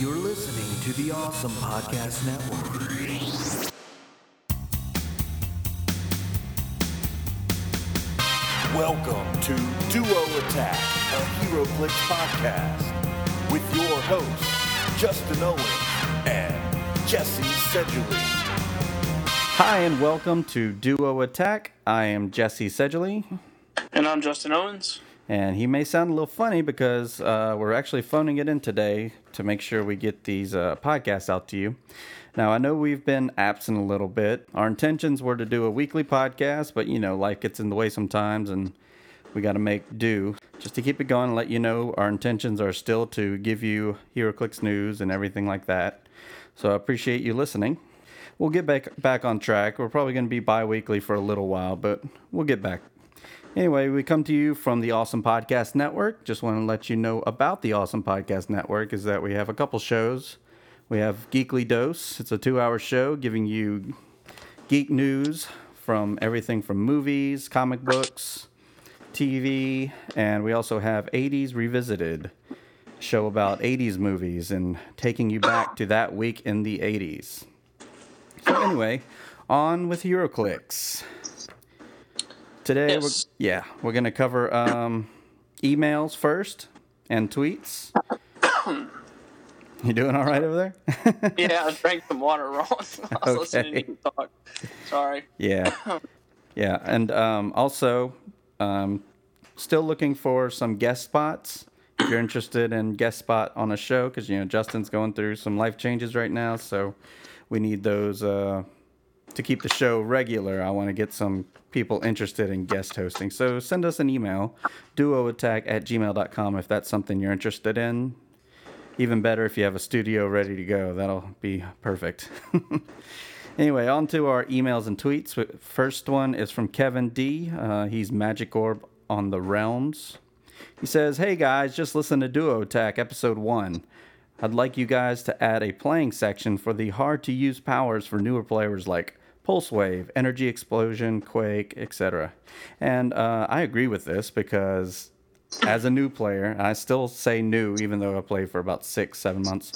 You're listening to the Awesome Podcast Network. Welcome to Duo Attack, a HeroClix podcast, with your hosts, Justin Owens and Jesse Sedgley. Hi, and welcome to Duo Attack. I am Jesse Sedgley. And I'm Justin Owens. And he may sound a little funny because we're actually phoning it in today to make sure we get these podcasts out to you. Now, I know we've been absent a little bit. Our intentions were to do a weekly podcast, but, life gets in the way sometimes, and we got to make do. Just to keep it going and let you know, our intentions are still to give you HeroClix news and everything like that. So I appreciate you listening. We'll get back on track. We're probably going to be bi-weekly for a little while, but we'll get back. Anyway, we come to you from the Awesome Podcast Network. Just want to let you know about the Awesome Podcast Network is that we have a couple shows. We have Geekly Dose. It's a 2-hour show giving you geek news from everything from movies, comic books, TV, and we also have 80s Revisited, a show about 80s movies and taking you back to that week in the 80s. So anyway, on with HeroClix. Today, yes. we're going to cover emails first and tweets. You doing all right over there? Yeah, I drank some water wrong. I was listening to you talk. Sorry. Yeah. Yeah, and also, still looking for some guest spots. If you're interested in guest spot on a show, because, Justin's going through some life changes right now, so we need those to keep the show regular. I want to get some people interested in guest hosting. So send us an email, duoattack@gmail.com, if that's something you're interested in. Even better if you have a studio ready to go. That'll be perfect. Anyway, on to our emails and tweets. First one is from Kevin D. He's Magic Orb on the Realms. He says, "Hey guys, just listen to Duo Attack episode 1. I'd like you guys to add a playing section for the hard-to-use powers for newer players like Pulse Wave, Energy Explosion, Quake, etc." And I agree with this because as a new player, I still say new even though I played for about 6-7 months,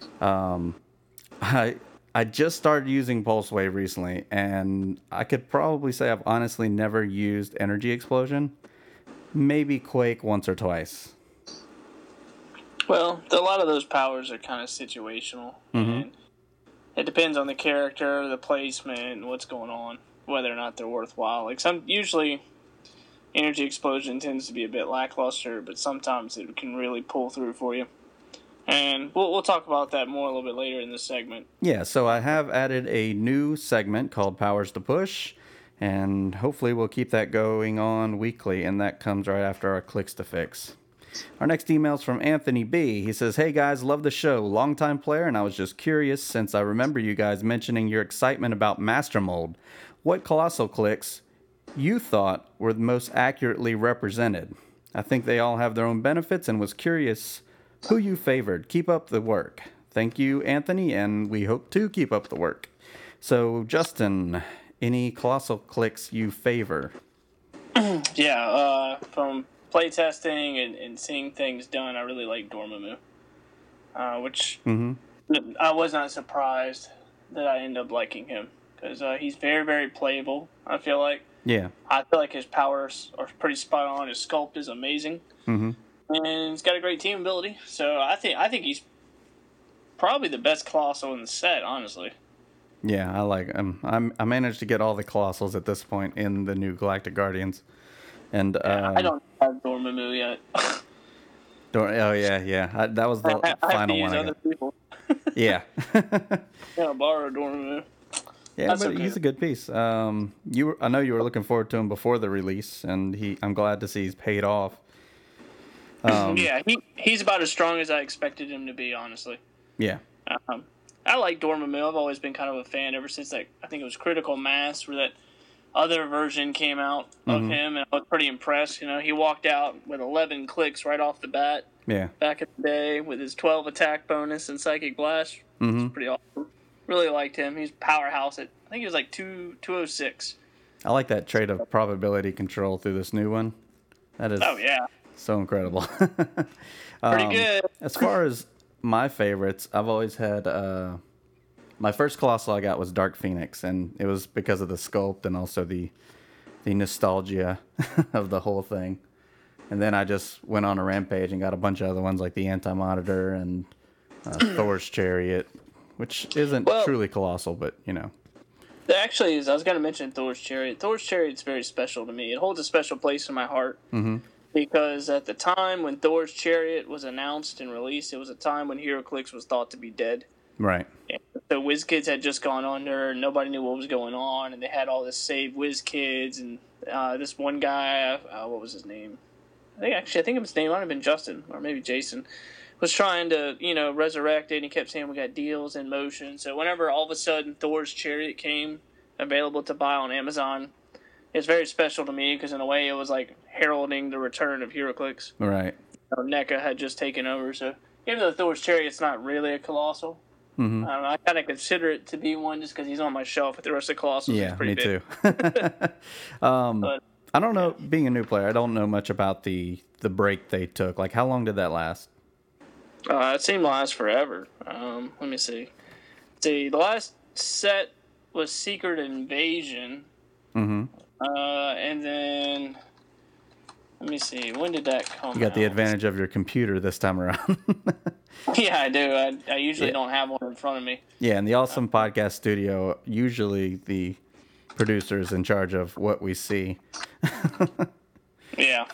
I just started using Pulse Wave recently, and I could probably say I've honestly never used Energy Explosion. Maybe Quake once or twice. Well, a lot of those powers are kind of situational. Mm-hmm. And it depends on the character, the placement, what's going on, whether or not they're worthwhile. Usually Energy Explosion tends to be a bit lackluster, but sometimes it can really pull through for you. And we'll talk about that more a little bit later in this segment. Yeah, so I have added a new segment called Powers to Push, and hopefully we'll keep that going on weekly, and that comes right after our Clicks to Fix. Our next email is from Anthony B. He says, "Hey guys, love the show. Longtime player, and I was just curious since I remember you guys mentioning your excitement about Master Mold. What Colossal Clicks you thought were the most accurately represented? I think they all have their own benefits and was curious who you favored. Keep up the work." Thank you, Anthony, and we hope to keep up the work. So, Justin, any Colossal Clicks you favor? Yeah, from playtesting and seeing things done, I really like Dormammu, which I was not surprised that I ended up liking him because he's very, very playable, I feel like. Yeah. I feel like his powers are pretty spot on. His sculpt is amazing. Mm-hmm. And he's got a great team ability. So I think he's probably the best Colossal in the set, honestly. Yeah, I like him. I managed to get all the Colossals at this point in the new Galactic Guardians. And I don't have Dormammu yet. That was the final one. Other people. Yeah. Yeah, borrow Dormammu. Yeah, That's but okay. he's a good piece. I know you were looking forward to him before the release, and I'm glad to see he's paid off. Yeah, he's about as strong as I expected him to be, honestly. Yeah. I like Dormammu. I've always been kind of a fan ever since I think it was Critical Mass, where that other version came out of him, and I was pretty impressed. He walked out with 11 clicks right off the bat. Yeah. Back in the day with his 12 attack bonus and Psychic Blast. It's pretty awesome. Really liked him. He's powerhouse at, I think he was like 206. I like that trait of probability control through this new one. That is Oh, yeah. so incredible. Pretty good. As far as my favorites, I've always had. My first Colossal I got was Dark Phoenix, and it was because of the sculpt and also the nostalgia of the whole thing. And then I just went on a rampage and got a bunch of other ones like the Anti-Monitor and Thor's Chariot, which isn't truly Colossal, but you know. There actually is. I was going to mention Thor's Chariot. Thor's Chariot's very special to me. It holds a special place in my heart. Mm-hmm. Because at the time when Thor's Chariot was announced and released, it was a time when HeroClix was thought to be dead. Right. And so WizKids had just gone under, and nobody knew what was going on, and they had all this save WizKids, and this one guy, what was his name? I think his name might have been Justin, or maybe Jason, was trying to, resurrect it, and he kept saying we got deals in motion. So whenever all of a sudden Thor's Chariot came available to buy on Amazon, it's very special to me because in a way it was like heralding the return of HeroClix. Right. NECA had just taken over, so even though Thor's Chariot's not really a Colossal, Mm-hmm. I kind of consider it to be one just because he's on my shelf with the rest of the Colossals. Yeah, pretty me big. too. But, I don't know, being a new player, I don't know much about the break they took. Like, how long did that last? it seemed to last forever. Let me see. The last set was Secret Invasion. Mm-hmm. And then, let me see, when did that come out? You got the advantage of your computer this time around. Yeah, I do. I usually don't have one in front of me. Yeah, in the Awesome Podcast Studio, usually the producer is in charge of what we see. Yeah.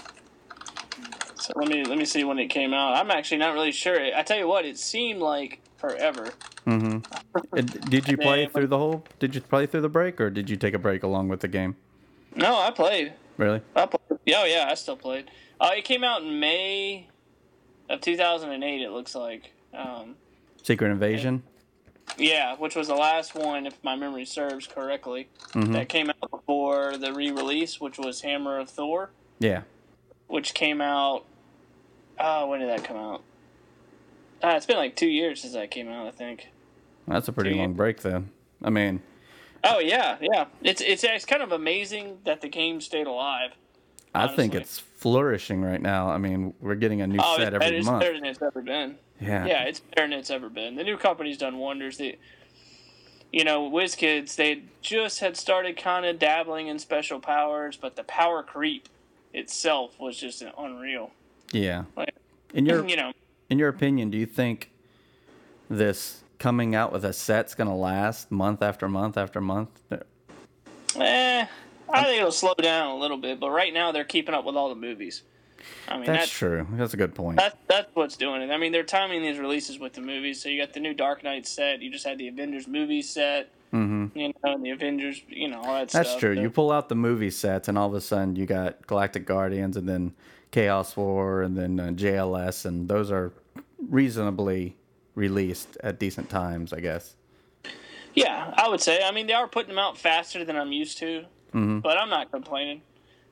So let me see when it came out. I'm actually not really sure. I tell you what, it seemed like forever. Mm-hmm. Did you play through the whole? Did you play through the break, or did you take a break along with the game? No, I played. Really? I played. Yeah, I still played. It came out in May of 2008. It looks like. Secret Invasion. Yeah, which was the last one, if my memory serves correctly, that came out before the re-release, which was Hammer of Thor. Yeah. Which came out. When did that come out? It's been like 2 years since that came out, I think. That's a pretty long break, then. I mean. Oh yeah. It's kind of amazing that the game stayed alive. Honestly. I think it's flourishing right now. I mean, we're getting a new set every month. It's better than it's ever been. Yeah, it's better than it's ever been. The new company's done wonders. WizKids, they just had started kind of dabbling in special powers, but the power creep itself was just unreal. Yeah. Like, in your opinion, do you think this coming out with a set's going to last month after month after month? I think it'll slow down a little bit, but right now they're keeping up with all the movies. I mean, that's true. That's a good point. That's what's doing it. I mean, they're timing these releases with the movies. So you got the new Dark Knight set. You just had the Avengers movie set. Mm-hmm. And the Avengers, all that stuff. That's true. So. You pull out the movie sets, and all of a sudden you got Galactic Guardians, and then Chaos War, and then JLS, and those are reasonably released at decent times, I guess. Yeah, I would say. I mean, they are putting them out faster than I'm used to, but I'm not complaining.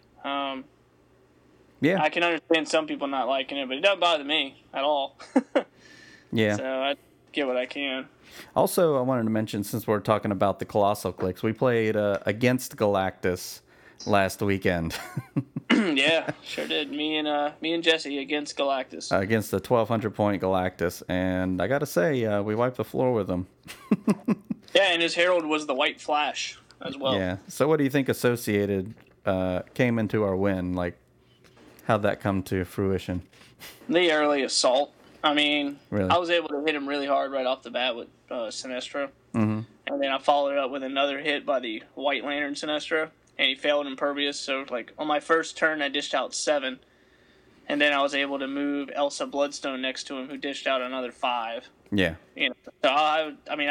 Yeah, I can understand some people not liking it, but it doesn't bother me at all. Yeah. So I get what I can. Also, I wanted to mention, since we're talking about the Colossal Clicks, we played against Galactus last weekend. Yeah, sure did. Me and Jesse against Galactus. Against the 1,200 point Galactus, and I got to say, we wiped the floor with him. Yeah, and his herald was the White Flash as well. Yeah. So, what do you think Associated came into our win? Like, how'd that come to fruition? The early assault. I mean, really? I was able to hit him really hard right off the bat with Sinestro. And then I followed it up with another hit by the White Lantern Sinestro, and he failed Impervious. So, like, on my first turn, I dished out 7. And then I was able to move Elsa Bloodstone next to him, who dished out another 5. Yeah. So,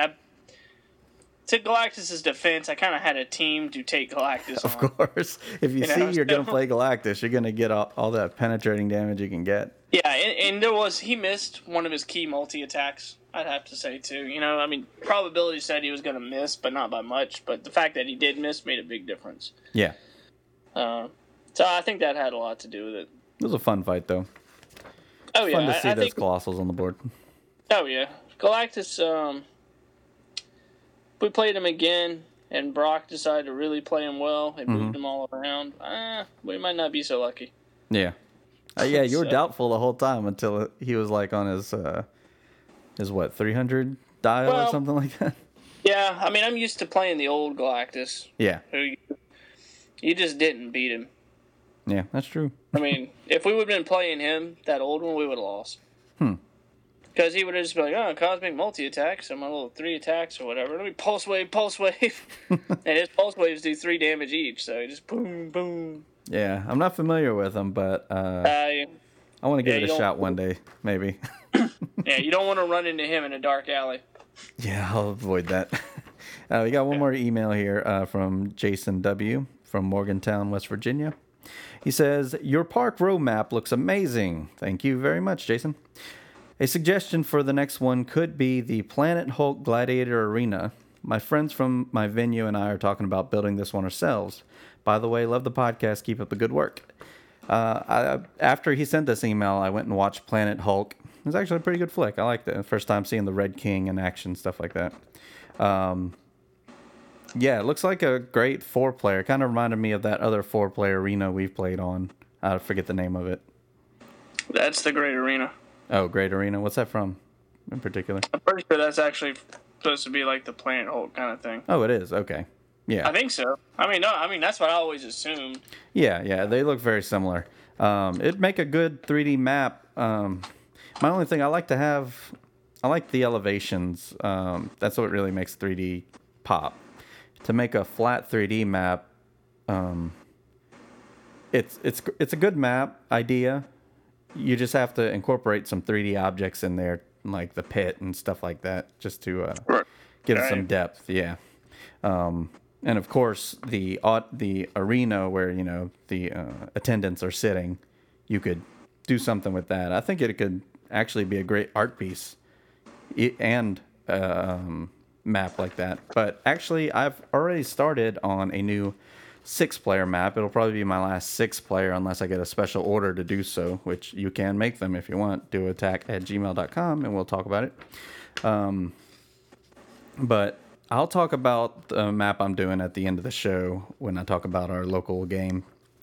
to Galactus' defense, I kind of had a team to take Galactus Of on. course. If you see you're going to play Galactus, you're going to get all that penetrating damage you can get. Yeah, and he missed one of his key multi-attacks, I'd have to say, too. I mean, probability said he was going to miss, but not by much. But the fact that he did miss made a big difference. Yeah. So I think that had a lot to do with it. It was a fun fight, though. Oh, yeah. Fun to see those Colossals on the board. Oh, yeah. Galactus, we played him again, and Brock decided to really play him well and moved him all around. We might not be so lucky. Yeah. Yeah, you were doubtful the whole time until he was like on his is what, 300 dial or something like that? Yeah, I mean, I'm used to playing the old Galactus. Yeah. Who you just didn't beat him. Yeah, that's true. I mean, if we would have been playing him, that old one, we would have lost. Because he would have just been like, oh, cosmic multi-attack, so my little 3 attacks or whatever. Let me pulse wave. And his pulse waves do 3 damage each, so he just boom, boom. Yeah, I'm not familiar with him, but I want to give it a shot one day, maybe. Yeah, you don't want to run into him in a dark alley. Yeah, I'll avoid that. We got one more email here from Jason W. from Morgantown, West Virginia. He says, your park road map looks amazing. Thank you very much, Jason. A suggestion for the next one could be the Planet Hulk Gladiator Arena. My friends from my venue and I are talking about building this one ourselves. By the way, love the podcast. Keep up the good work. After he sent this email, I went and watched Planet Hulk. It was actually a pretty good flick. I liked it. First time seeing the Red King in action, stuff like that. Yeah, it looks like a great 4-player. Kind of reminded me of that other 4-player arena we've played on. I forget the name of it. That's the Great Arena. Oh, Great Arena. What's that from in particular? I'm pretty sure that's actually supposed to be like the Planet Hulk kind of thing. Oh, it is. Okay. Yeah. I think so. I mean, that's what I always assumed. Yeah, they look very similar. It'd make a good 3D map. My only thing I like the elevations. That's what really makes 3D pop. To make a flat 3D map, it's a good map idea. You just have to incorporate some 3D objects in there, like the pit and stuff like that, just to give it some depth. Yeah. And of course, the arena where the attendants are sitting, you could do something with that. I think it could actually be a great art piece, and map like that. But actually, I've already started on a new 6-player map. It'll probably be my last 6-player unless I get a special order to do so, which you can make them if you want. doattack@gmail.com and we'll talk about it. But I'll talk about the map I'm doing at the end of the show when I talk about our local game.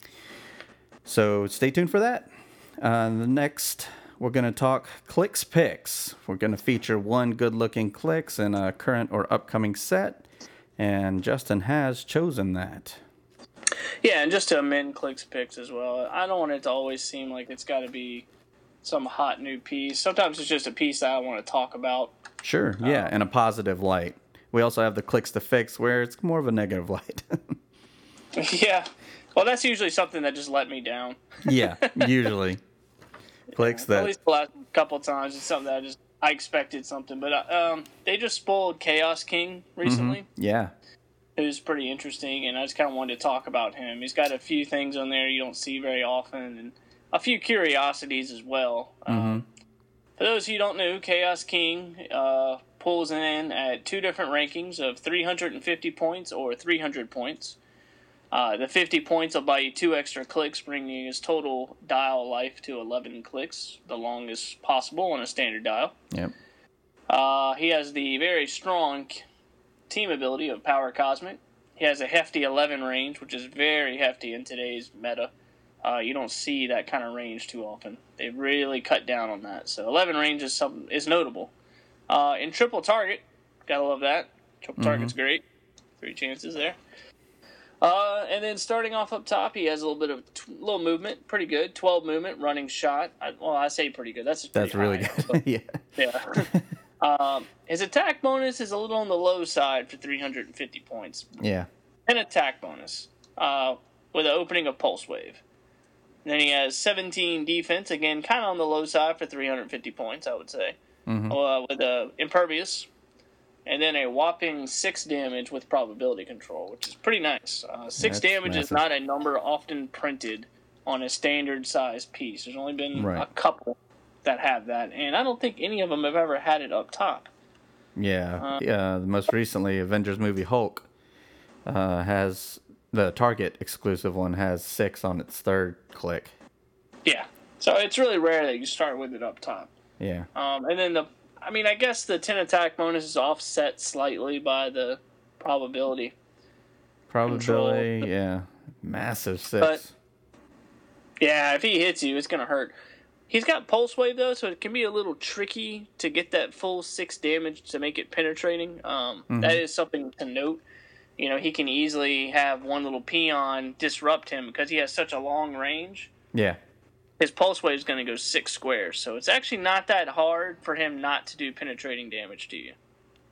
So stay tuned for that. The next, we're going to talk Clicks Picks. We're going to feature one good-looking Clicks in a current or upcoming set, and Justin has chosen that. Yeah, and just to amend Clicks Picks as well, I don't want it to always seem like it's got to be some hot new piece. Sometimes it's just a piece that I want to talk about. Sure, yeah, in a positive light. We also have the Clicks to Fix, where it's more of a negative light. Yeah. Well, that's usually something that just let me down. Yeah, usually. Clicks that... At least the last couple of times, it's something that I expected something. But they just spoiled Chaos King recently. Mm-hmm. Yeah. It was pretty interesting, and I just kind of wanted to talk about him. He's got a few things on there you don't see very often, and a few curiosities as well. For those of you who don't know, Chaos King pulls in at 2 different rankings of 350 points or 300 points. The 50 points will buy you 2 extra clicks, bringing his total dial life to 11 clicks, the longest possible on a standard dial. Yep. He has the very strong team ability of Power Cosmic. He has a hefty 11 range, which is very hefty in today's meta. You don't see that kind of range too often. They've really cut down on that. So 11 range is notable. In triple target, gotta love that. Triple target's great. 3 chances there. And then starting off up top, he has a little bit of little movement, pretty good. 12 movement, running shot. I say pretty good. That's really good. Yeah. His attack bonus is a little on the low side for 350 points. Yeah. An attack bonus with an opening of Pulse Wave. And then he has 17 defense, again, kind of on the low side for 350 points, I would say. With Impervious. And then a whopping 6 damage with probability control, which is pretty nice. 6 damage massive. is not a number often printed on a standard size piece. There's only been a couple that have that, and I don't think any of them have ever had it up top. Yeah. Most recently, Avengers movie Hulk has the Target exclusive one has 6 on its 3rd click. Yeah. So it's really rare that you start with it up top. Yeah. And then I guess the 10 attack bonus is offset slightly by the probability. Probability, yeah. Massive 6. But, yeah, if he hits you, it's going to hurt. He's got Pulse Wave, though, so it can be a little tricky to get that full 6 damage to make it penetrating. That is something to note. You know, he can easily have one little peon disrupt him because he has such a long range. Yeah. His Pulse Wave is going to go 6 squares, so it's actually not that hard for him not to do penetrating damage to you.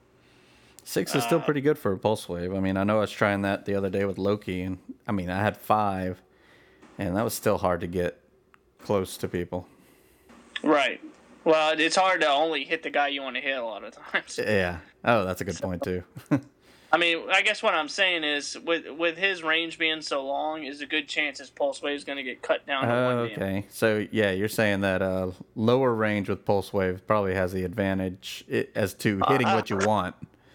6 is still pretty good for a Pulse Wave. I mean, I know I was trying that the other day with Loki, and I mean, I had 5, and that was still hard to get close to people. Right. Well, it's hard to only hit the guy you want to hit a lot of times. Yeah. Oh, that's a good point, too. I mean, I guess what I'm saying is, with his range being so long, is a good chance his Pulse Wave is going to get cut down to 1 damage. Okay. So, yeah, you're saying that lower range with Pulse Wave probably has the advantage as to hitting what you want.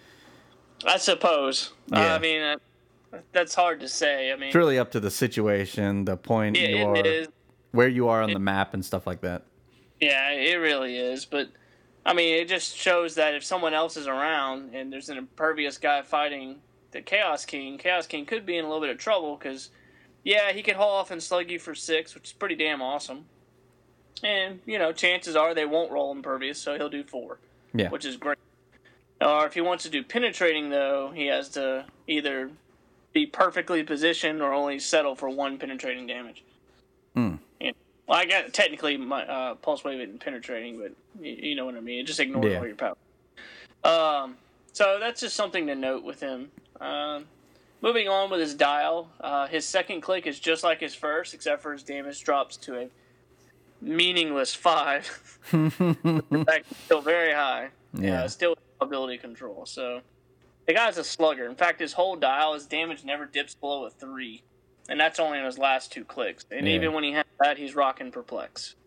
I suppose. Yeah. I mean, that's hard to say. I mean, It's really up to the situation, the point you are, it is. where you are on the map and stuff like that. Yeah, it really is. But, I mean, it just shows that if someone else is around and there's an impervious guy fighting the Chaos King could be in a little bit of trouble because, yeah, he can haul off and slug you for 6, which is pretty damn awesome. And, you know, chances are they won't roll impervious, so he'll do 4, Yeah. which is great. Or if he wants to do penetrating, though, he has to either be perfectly positioned or only settle for 1 penetrating damage. Well, I got technically my Pulse Wave isn't penetrating, but you know what I mean. It just ignores all your power. So that's just something to note with him. Moving on with his dial, his second click is just like his first, except for his damage drops to a meaningless 5. In fact, still very high. Yeah. Still ability control. So the guy's a slugger. In fact, his whole dial, his damage never dips below a 3. And that's only in his last 2 clicks. And even when he has that, he's rocking Perplex.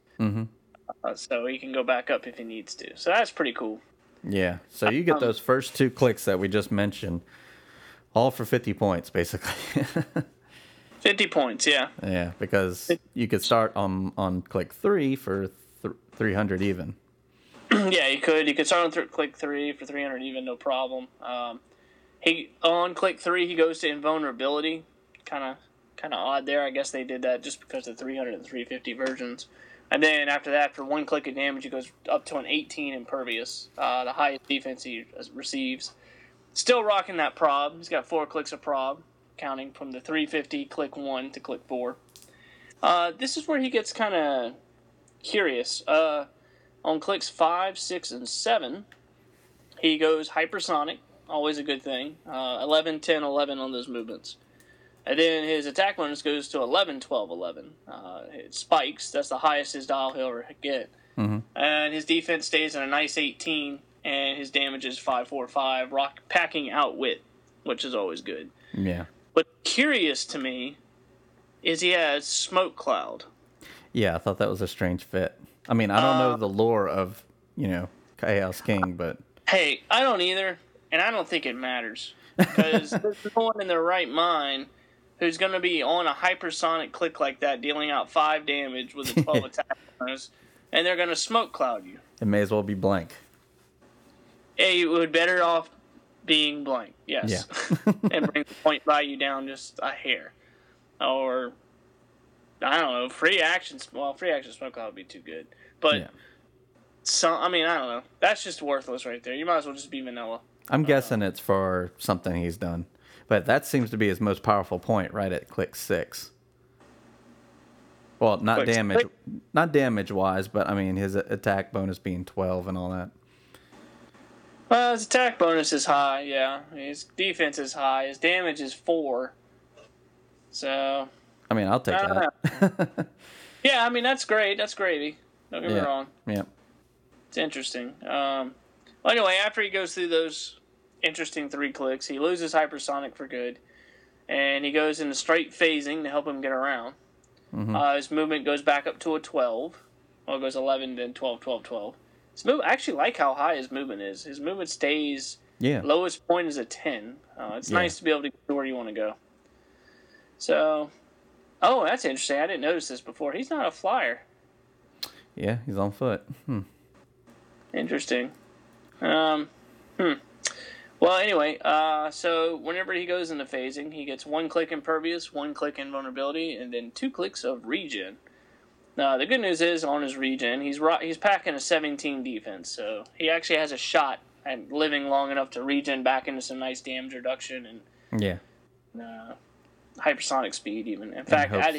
So he can go back up if he needs to. So that's pretty cool. Yeah. So you get those first 2 clicks that we just mentioned, all for 50 points, basically. 50 points, yeah. Yeah, because you could start on click 3 for 300 even. Yeah, you could. You could start on click 3 for 300 even, no problem. On click 3, he goes to Invulnerability. Kind of odd there. I guess they did that just because of the 300 and 350 versions. And then after that, for 1 click of damage, it goes up to an 18 impervious, the highest defense he receives. Still rocking that prob. He's got 4 clicks of prob, counting from the 350 click 1 to click 4. This is where he gets kind of curious. On clicks 5, 6, and 7, he goes hypersonic, always a good thing. 11, 10, 11 on those movements. And then his attack bonus goes to 11, 12, 11. It spikes. That's the highest his dial he'll ever get. And his defense stays at a nice 18, and his damage is 5, 4, 5, packing Outwit, which is always good. Yeah. But curious to me is he has Smoke Cloud. Yeah, I thought that was a strange fit. I mean, I don't know the lore of, Chaos King, but... Hey, I don't either, and I don't think it matters. Because there's no one in their right mind who's going to be on a hypersonic click like that, dealing out 5 damage with a 12 attack bonus, and they're going to Smoke Cloud you. It may as well be blank. Hey, you would better off being blank, yes. Yeah. And bring the point value down just a hair. Or, I don't know, free action Smoke Cloud would be too good. But, I don't know. That's just worthless right there. You might as well just be vanilla. I'm guessing it's for something he's done. But that seems to be his most powerful point right at click 6. Well, not damage-wise, but, I mean, his attack bonus being 12 and all that. Well, his attack bonus is high, yeah. His defense is high. His damage is 4. So... I mean, I'll take that. Yeah, I mean, that's great. That's gravy. Don't get me wrong. Yeah. It's interesting. Well, anyway, after he goes through those interesting 3 clicks, he loses hypersonic for good, and he goes into straight phasing to help him get around. His movement goes back up to a 12. Well, it goes 11, then 12, 12, 12. I actually like how high his movement is. His movement stays, lowest point is a 10. It's nice to be able to get to where you want to go. So, that's interesting. I didn't notice this before. He's not a flyer. Yeah, he's on foot. Interesting. Well, anyway, so whenever he goes into phasing, he gets 1 click impervious, 1 click invulnerability, and then 2 clicks of regen. The good news is on his regen, he's packing a 17 defense, so he actually has a shot at living long enough to regen back into some nice damage reduction and hypersonic speed even. In fact, at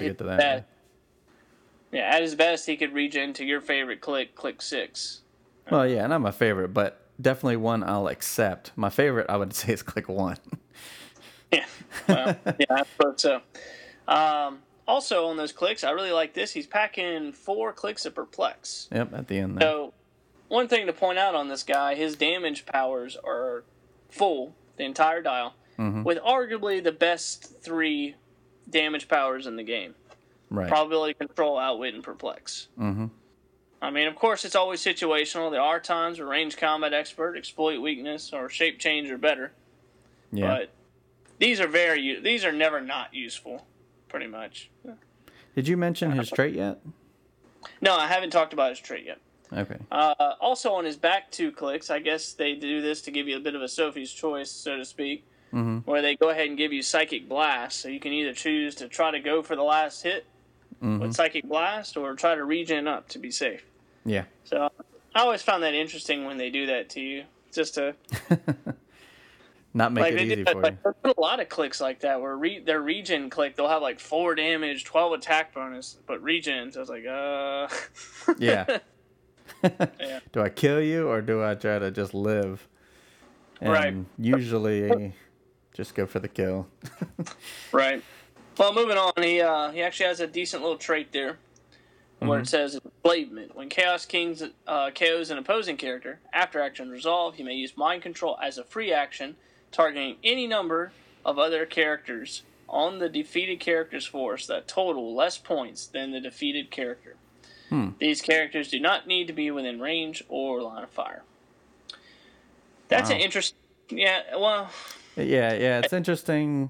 his best, he could regen to your favorite click 6. Well, yeah, not my favorite, but definitely one I'll accept. My favorite, I would say, is click 1. Yeah, well, yeah, I suppose so. Also, on those clicks, I really like this. He's packing 4 clicks of Perplex. Yep, at the end there. So, one thing to point out on this guy, his damage powers are full, the entire dial, with arguably the best 3 damage powers in the game. Right. Probability, Control, Outwit, and Perplex. Mm-hmm. I mean, of course, it's always situational. There are times where Range Combat Expert, Exploit Weakness, or Shape Change are better. Yeah. But these are never not useful, pretty much. Did you mention his trait yet? No, I haven't talked about his trait yet. Okay. Also, on his back 2 clicks, I guess they do this to give you a bit of a Sophie's choice, so to speak, where they go ahead and give you Psychic Blast. So you can either choose to try to go for the last hit with Psychic Blast or try to regen up to be safe. Yeah. So I always found that interesting when they do that to you, just to not make it easy for you. There's a lot of clicks like that where their regen click, they'll have like 4 damage, 12 attack bonus, but regen. So I was like, Yeah. Yeah. Do I kill you or do I try to just live? And Right. usually just go for the kill. Right. Well, moving on, he actually has a decent little trait there where it says Enslavement. When Chaos King KOs an opposing character, after action resolve, he may use Mind Control as a free action, targeting any number of other characters on the defeated character's force that total less points than the defeated character. These characters do not need to be within range or line of fire. That's an interesting... Yeah, well... Yeah, it's interesting.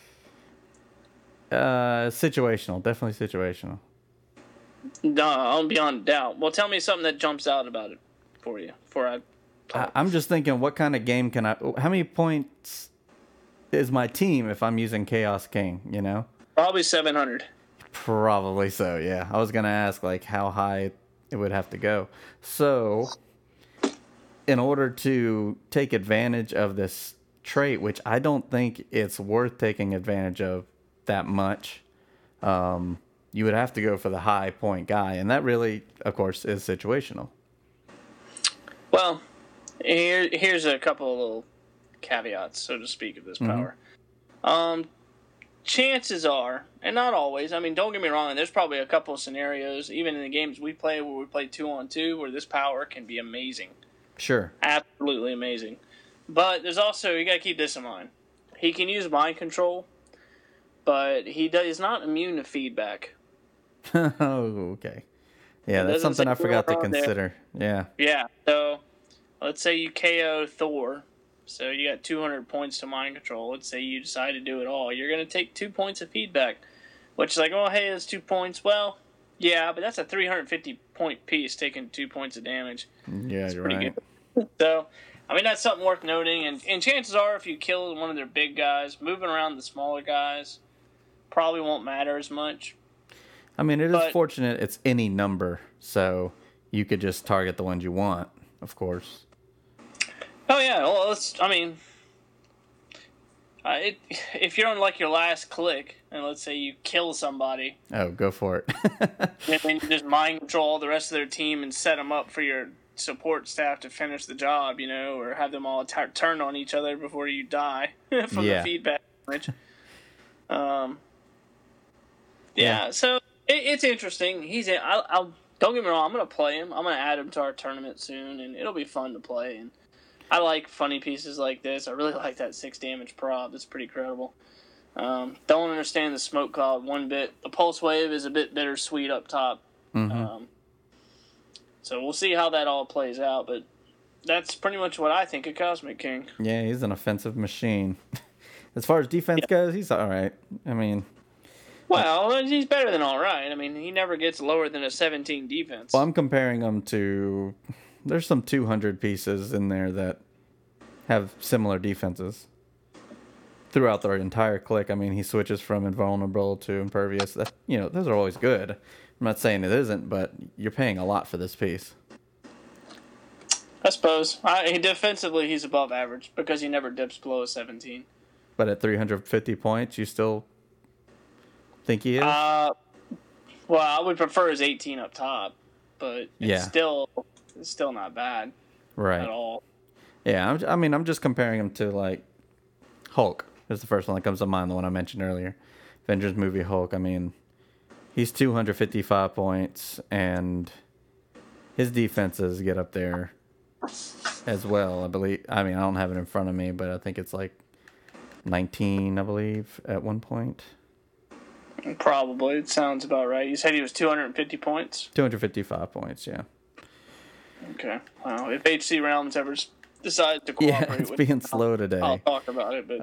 Situational, definitely situational. No, I'm beyond doubt. Well, tell me something that jumps out about it for you before I talk. I'm just thinking, what kind of game can I... How many points is my team if I'm using Chaos King, you know? Probably 700. Probably so, yeah. I was going to ask, like, how high it would have to go. So, in order to take advantage of this trait, which I don't think it's worth taking advantage of that much, you would have to go for the high point guy. And that really, of course, is situational. Well, here's a couple of little caveats, so to speak, of this power. Chances are, and not always, I mean, don't get me wrong, there's probably a couple of scenarios, even in the games we play where we play 2-on-2, where this power can be amazing. Sure. Absolutely amazing. But there's also, you got to keep this in mind. He can use Mind Control, but he's not immune to feedback. Oh, okay. Yeah, that's something I forgot to consider. Yeah. Yeah, so let's say you KO Thor. So you got 200 points to Mind Control. Let's say you decide to do it all. You're going to take 2 points of feedback, which is like, oh, hey, that's 2 points. Well, yeah, but that's a 350-point piece taking 2 points of damage. Yeah, you're right. Good. So, I mean, that's something worth noting. And chances are, if you kill one of their big guys, moving around the smaller guys probably won't matter as much. I mean, it is fortunate it's any number, so you could just target the ones you want, of course. Oh, yeah. Well, if you're on, like, your last click, and let's say you kill somebody. Oh, go for it. And then you just mind control the rest of their team and set them up for your support staff to finish the job, you know, or have them all turn on each other before you die from the feedback damage. Yeah, so it's interesting. Don't get me wrong, I'm going to play him. I'm going to add him to our tournament soon, and it'll be fun to play. And I like funny pieces like this. I really like that 6 damage prop. It's pretty credible. Don't understand the smoke cloud one bit. The pulse wave is a bit bittersweet up top. So we'll see how that all plays out, but that's pretty much what I think of Cosmic King. Yeah, he's an offensive machine. As far as defense goes, he's all right. I mean... Well, he's better than all right. I mean, he never gets lower than a 17 defense. Well, I'm comparing him to... There's some 200 pieces in there that have similar defenses. throughout the entire click. I mean, he switches from invulnerable to impervious. That, those are always good. I'm not saying it isn't, but you're paying a lot for this piece. I suppose. Defensively, he's above average because he never dips below a 17. But at 350 points, you still think he is? Well, I would prefer his 18 up top, but it's still not bad at all. Yeah, I'm just comparing him to, like, Hulk. Is the first one that comes to mind, the one I mentioned earlier. Avengers movie Hulk. I mean, he's 255 points, and his defenses get up there as well, I believe. I mean, I don't have it in front of me, but I think it's like 19, I believe, at one point. Probably. It sounds about right. You said he was 250 points? 255 points, yeah. Okay. Well, if HC Realms ever decides to cooperate it's being slow today. I'll talk about it.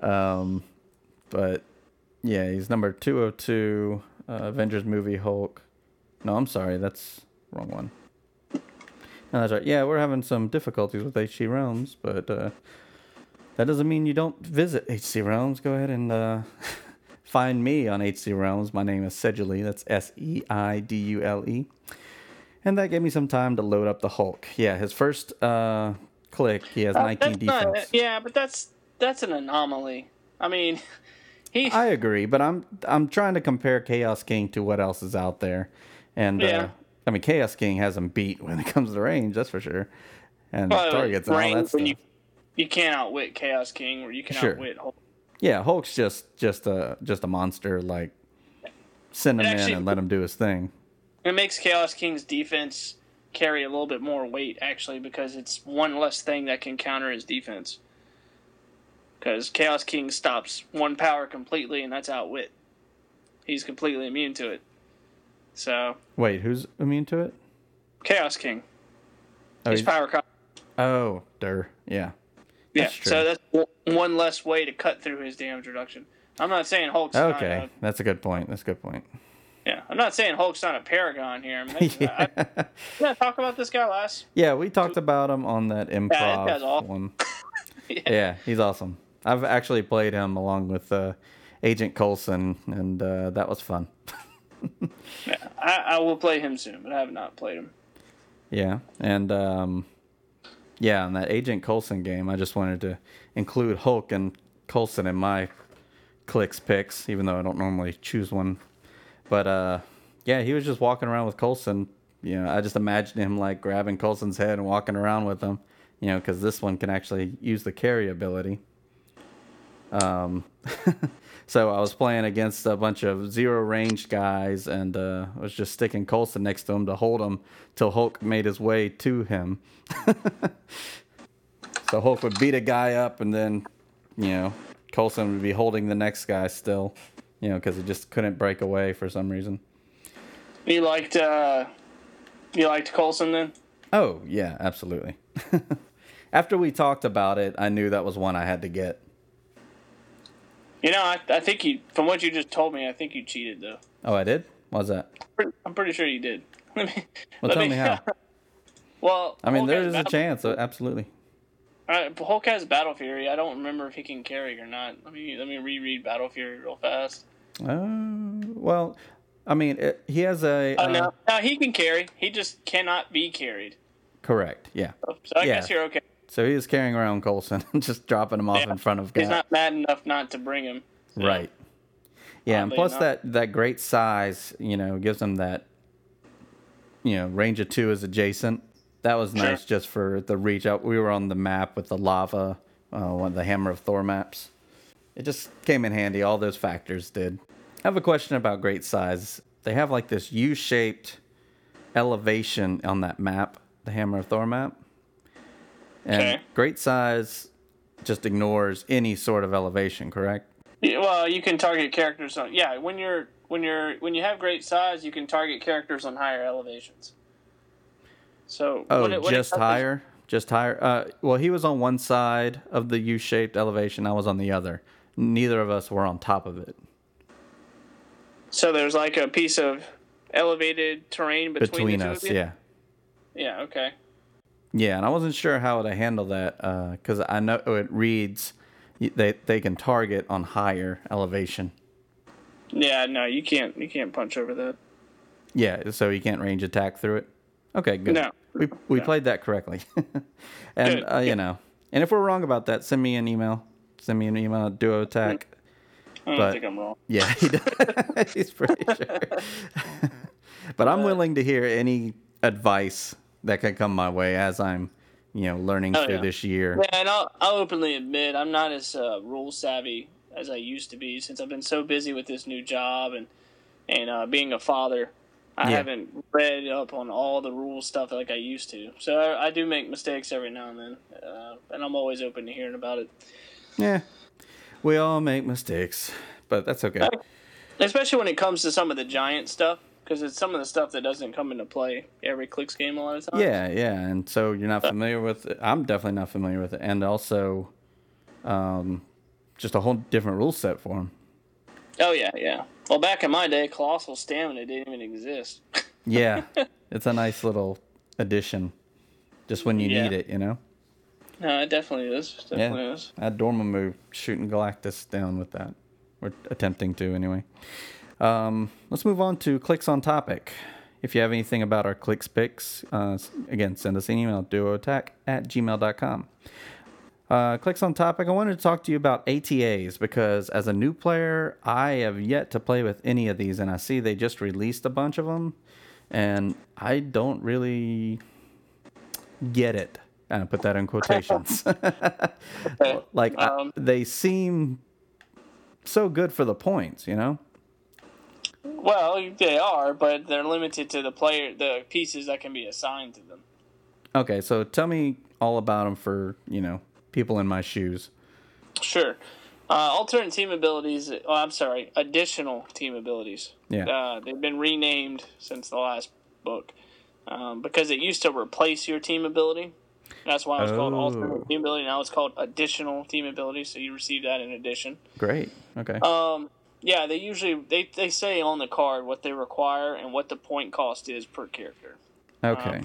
But yeah, he's number 202, Avengers movie Hulk. No, I'm sorry, that's wrong one. No, that's right. Yeah, we're having some difficulties with HC Realms, but that doesn't mean you don't visit HC Realms. Go ahead and find me on HC Realms. My name is Seidule. That's Seidule. And that gave me some time to load up the Hulk. Yeah, his first click, he has 19 defense. But that's an anomaly. I mean, I agree, but I'm trying to compare Chaos King to what else is out there. And I mean, Chaos King has him beat when it comes to range, that's for sure. And targets and all that stuff. You can't outwit Chaos King, or you can outwit Hulk. Yeah, Hulk's just a monster. Like, send him in and let him do his thing. It makes Chaos King's defense carry a little bit more weight, actually, because it's one less thing that can counter his defense. Because Chaos King stops one power completely, and that's outwit. He's completely immune to it. So. Wait, who's immune to it? Chaos King. Oh, he's power. Oh, yeah. Yeah, so that's one less way to cut through his damage reduction. I'm not saying Hulk's okay, that's a good point. Yeah, I'm not saying Hulk's not a paragon here. I talk about this guy last. Yeah, we talked about him on that improv one. Yeah, he's awesome. I've actually played him along with Agent Coulson, and that was fun. Yeah, I will play him soon, but I have not played him. Yeah, and yeah, in that Agent Coulson game, I just wanted to include Hulk and Coulson in my clicks picks, even though I don't normally choose one. But yeah, he was just walking around with Coulson. I just imagined him like grabbing Coulson's head and walking around with him. Because this one can actually use the carry ability. So I was playing against a bunch of zero range guys, and I was just sticking Coulson next to him to hold him till Hulk made his way to him. So Hulk would beat a guy up, and then, Coulson would be holding the next guy still, because he just couldn't break away for some reason. You liked Coulson then? Oh, yeah, absolutely. After we talked about it, I knew that was one I had to get. I think from what you just told me, I think you cheated, though. Oh, I did? What's that? I'm pretty sure you did. Tell me how. Well, I mean, there's a chance, absolutely. Hulk has Battle Fury. I don't remember if he can carry or not. Let me reread Battle Fury real fast. Well, I mean, he has a... no, he can carry. He just cannot be carried. Correct, yeah. So I guess you're okay. So he was carrying around Coulson and just dropping him off in front of guys. He's not mad enough not to bring him. So. Right. Yeah, and plus that great size, gives him that, range of 2 is adjacent. That was nice just for the reach out. We were on the map with the lava, one of the Hammer of Thor maps. It just came in handy. All those factors did. I have a question about great size. They have like this U-shaped elevation on that map, the Hammer of Thor map. And great size just ignores any sort of elevation, correct? Yeah, well, you can target characters on when you have great size, you can target characters on higher elevations. So just higher? Well, he was on one side of the U-shaped elevation. I was on the other. Neither of us were on top of it. So there's like a piece of elevated terrain between us, yeah. Yeah, okay. Yeah, and I wasn't sure how to handle that because I know it reads they can target on higher elevation. Yeah, no, you can't punch over that. Yeah, so you can't range attack through it. Okay, good. No. We played that correctly. And Good. you know, and if we're wrong about that, send me an email. Send me an email at Duo Attack. I don't think I'm wrong. Yeah, he does. He's pretty sure. But I'm willing to hear any advice that could come my way as I'm, learning through this year. Yeah, and I'll openly admit I'm not as rule savvy as I used to be since I've been so busy with this new job and being a father. I haven't read up on all the rule stuff like I used to. So I do make mistakes every now and then, and I'm always open to hearing about it. Yeah, we all make mistakes, but that's okay. Especially when it comes to some of the giant stuff, because it's some of the stuff that doesn't come into play every Clicks game a lot of times. Yeah, and so you're not familiar with it. I'm definitely not familiar with it, and also just a whole different rule set for them. Oh, yeah. Well, back in my day, Colossal Stamina didn't even exist. Yeah, it's a nice little addition just when you need it, No, it definitely is. Definitely is. I had Dormammu shooting Galactus down with that. We're attempting to, anyway. Let's move on to Clicks on Topic. If you have anything about our Clicks picks, again, send us an email, duoattack@gmail.com. Clicks on Topic, I wanted to talk to you about ATAs because as a new player, I have yet to play with any of these, and I see they just released a bunch of them, and I don't really get it. And I put that in quotations. Like, they seem so good for the points, Well, they are, but they're limited to the pieces that can be assigned to them. Okay, so tell me all about them for, people in my shoes. Sure. Alternate team abilities. Oh, I'm sorry. Additional team abilities. Yeah. They've been renamed since the last book because it used to replace your team ability. That's why it was called alternate team ability. Now it's called additional team ability. So you receive that in addition. Great. Okay. Yeah, they usually they say on the card what they require and what the point cost is per character. Okay.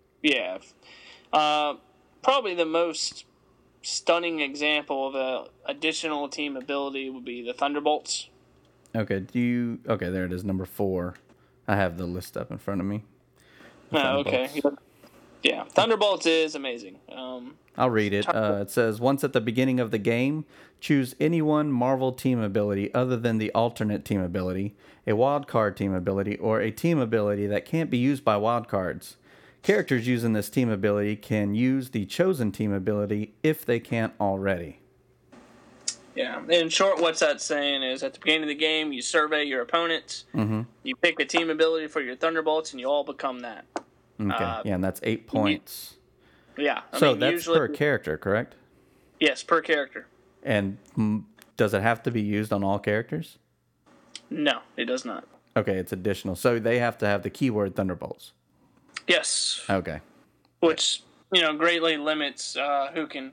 Probably the most stunning example of an additional team ability would be the Thunderbolts. Okay, okay, there it is, number 4. I have the list up in front of me. Okay. Yeah, Thunderbolts is amazing. I'll read it. It says, once at the beginning of the game, choose any one Marvel team ability other than the alternate team ability, a wildcard team ability, or a team ability that can't be used by wildcards. Characters using this team ability can use the chosen team ability if they can't already. Yeah, in short, what's that saying is at the beginning of the game, you survey your opponents, you pick a team ability for your Thunderbolts, and you all become that. Okay, and that's 8 points. Yeah. That's usually per character, correct? Yes, per character. And does it have to be used on all characters? No, it does not. Okay, it's additional. So they have to have the keyword Thunderbolts. Yes. Okay. Which, greatly limits who can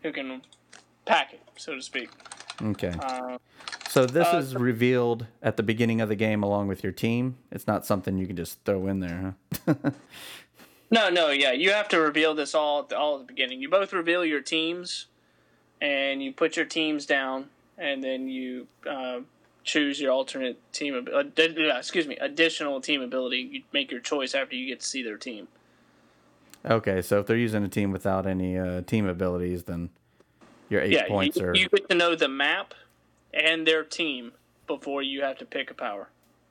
pack it, so to speak. Okay. So this is revealed at the beginning of the game along with your team. It's not something you can just throw in there, huh? No, yeah. You have to reveal this all at the beginning. You both reveal your teams, and you put your teams down, and then you choose your alternate team. Additional team ability. You make your choice after you get to see their team. Okay, so if they're using a team without any team abilities, then your 8 points are... You get to know the map and their team before you have to pick a power.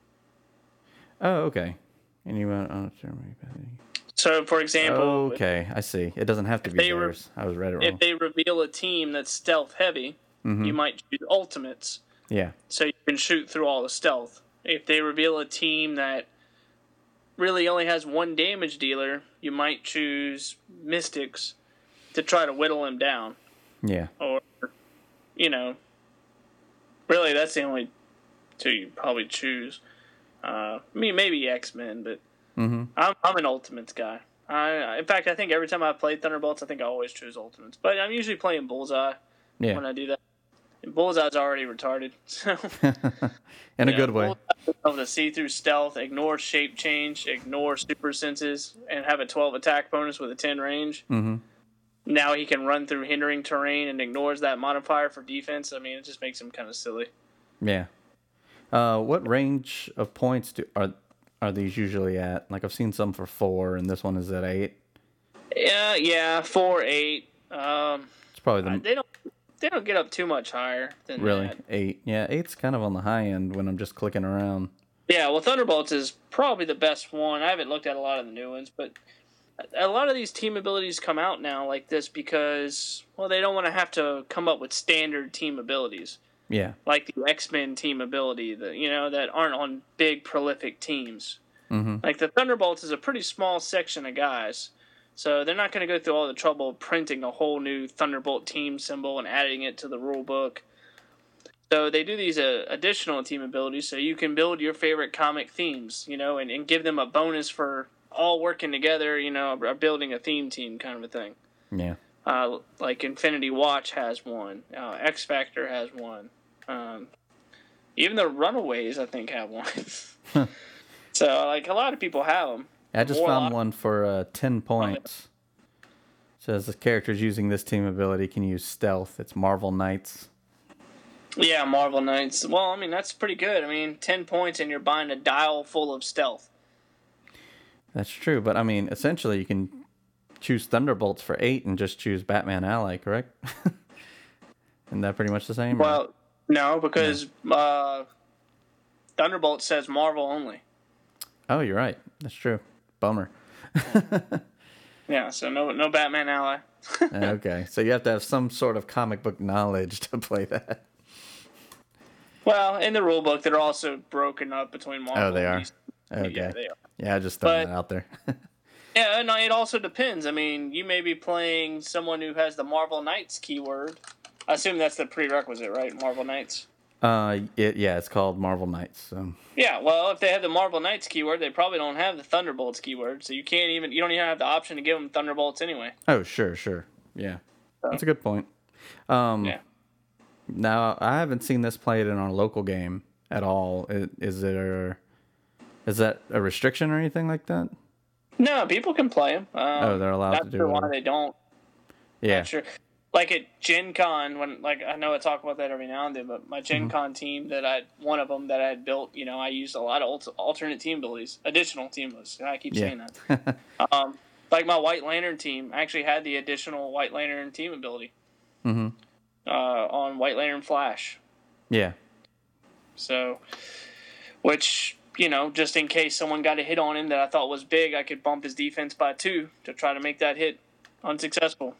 Oh, okay. And you want... So, for example... Okay, I see. It doesn't have to be theirs. I was read it wrong. If they reveal a team that's stealth heavy, you might choose ultimates. Yeah. So you can shoot through all the stealth. If they reveal a team that really only has one damage dealer, you might choose mystics to try to whittle him down. Yeah. Or, really that's the only two you probably choose. Maybe X-Men, but I'm an Ultimates guy. In fact, I think every time I play Thunderbolts, I think I always choose Ultimates. But I'm usually playing Bullseye when I do that. And Bullseye's already retarded. So, in a good way. Bullseye's able to see through stealth, ignore shape change, ignore super senses, and have a 12 attack bonus with a 10 range. now he can run through hindering terrain and ignores that modifier for defense. I mean, it just makes him kind of silly. Yeah. What range of points are these usually at? Like I've seen some for 4, and this one is at 8. Yeah, 4, 8. It's probably they don't get up too much higher than really that. 8. Yeah, 8's kind of on the high end when I'm just clicking around. Yeah, well, Thunderbolts is probably the best one. I haven't looked at a lot of the new ones, but a lot of these team abilities come out now like this because, well, they don't want to have to come up with standard team abilities. Yeah. Like the X-Men team ability that aren't on big prolific teams. Mm-hmm. Like the Thunderbolts is a pretty small section of guys, so they're not going to go through all the trouble of printing a whole new Thunderbolt team symbol and adding it to the rule book. So they do these additional team abilities so you can build your favorite comic themes, and give them a bonus for all working together, or building a theme team kind of a thing. Yeah. Like Infinity Watch has one. X Factor has one. Even the Runaways, I think, have one. So, like, a lot of people have them. I just found one for 10 points. Says the characters using this team ability can use stealth. It's Marvel Knights. Yeah, Marvel Knights. Well, I mean, that's pretty good. I mean, 10 points and you're buying a dial full of stealth. That's true, but I mean, essentially you can choose Thunderbolts for 8 and just choose Batman Ally, correct? Isn't that pretty much the same? Well, no, because Thunderbolt says Marvel only. Oh, you're right. That's true. Bummer. Yeah, so no Batman Ally. Okay, so you have to have some sort of comic book knowledge to play that. Well, in the rule book, they're also broken up between Marvel Oh, they are? and DC. Okay. Yeah, they are. Yeah, I just threw that out there. Yeah, no, it also depends. I mean, you may be playing someone who has the Marvel Knights keyword. I assume that's the prerequisite, right? Marvel Knights? It's called Marvel Knights. So. Yeah, well, if they have the Marvel Knights keyword, they probably don't have the Thunderbolts keyword, so you don't even have the option to give them Thunderbolts anyway. Oh, sure. Yeah. That's a good point. Yeah. Now, I haven't seen this played in our local game at all. Is that a restriction or anything like that? No, people can play them. They're allowed to do it. Not sure why they don't. Yeah. Not sure. Like at Gen Con, I know I talk about that every now and then, but my Gen Con team one of them that I had built, I used a lot of alternate team abilities, additional team abilities. I keep saying that. Like my White Lantern team, I actually had the additional White Lantern team ability on White Lantern Flash. Yeah. So, which, just in case someone got a hit on him that I thought was big, I could bump his defense by 2 to try to make that hit unsuccessful,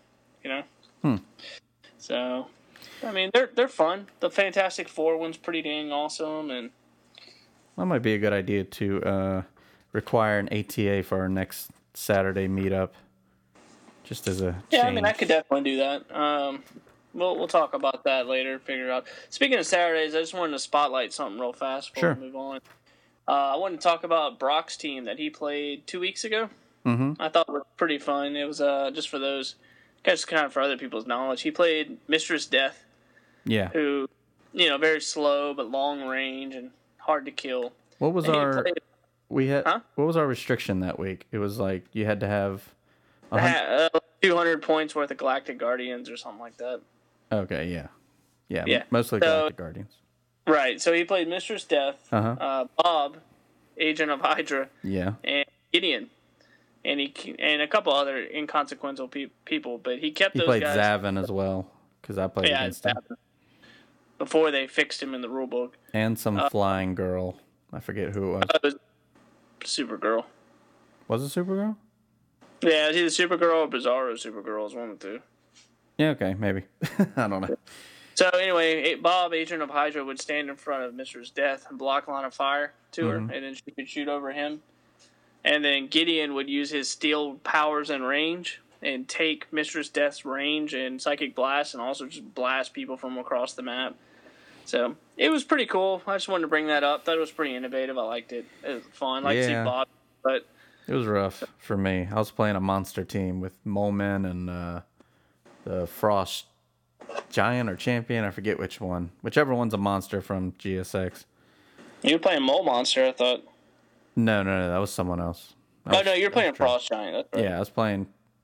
So, I mean, they're fun. The Fantastic Four one's pretty dang awesome, and that might be a good idea to require an ATA for our next Saturday meetup, just as a change. I mean, I could definitely do that. We'll talk about that later. Figure out. Speaking of Saturdays, I just wanted to spotlight something real fast before we move on. I wanted to talk about Brock's team that he played 2 weeks ago. Mm-hmm. I thought it was pretty fun. It was just for those. Just kind of for other people's knowledge, he played Mistress Death. Yeah. Who, very slow but long range and hard to kill. What was what was our restriction that week? It was like you had to have 200 points worth of Galactic Guardians or something like that. Okay, yeah. Mostly Galactic Guardians. Right. So he played Mistress Death, Bob, Agent of Hydra, and Gideon. And a couple other inconsequential people, but he kept those guys. He played Zavin as well, because I played against him. Before they fixed him in the rulebook. And some flying girl. I forget who it was. It was Supergirl. Was it Supergirl? Yeah, it's either Supergirl or Bizarro Supergirl is one of the two. Yeah, okay, maybe. I don't know. So anyway, Bob, Agent of Hydra, would stand in front of Mistress Death and block line of fire to her, and then she could shoot over him. And then Gideon would use his steel powers and range and take Mistress Death's range and Psychic Blast and also just blast people from across the map. So it was pretty cool. I just wanted to bring that up. Thought it was pretty innovative. I liked it. It was fun. I like to see Bob, but it was rough for me. I was playing a monster team with Moleman and the Frost Giant or Champion. I forget which one. Whichever one's a monster from GSX. You were playing Mole Monster, I thought. No, that was someone else. No, you're playing Frost Giant. That's right. Yeah, I was playing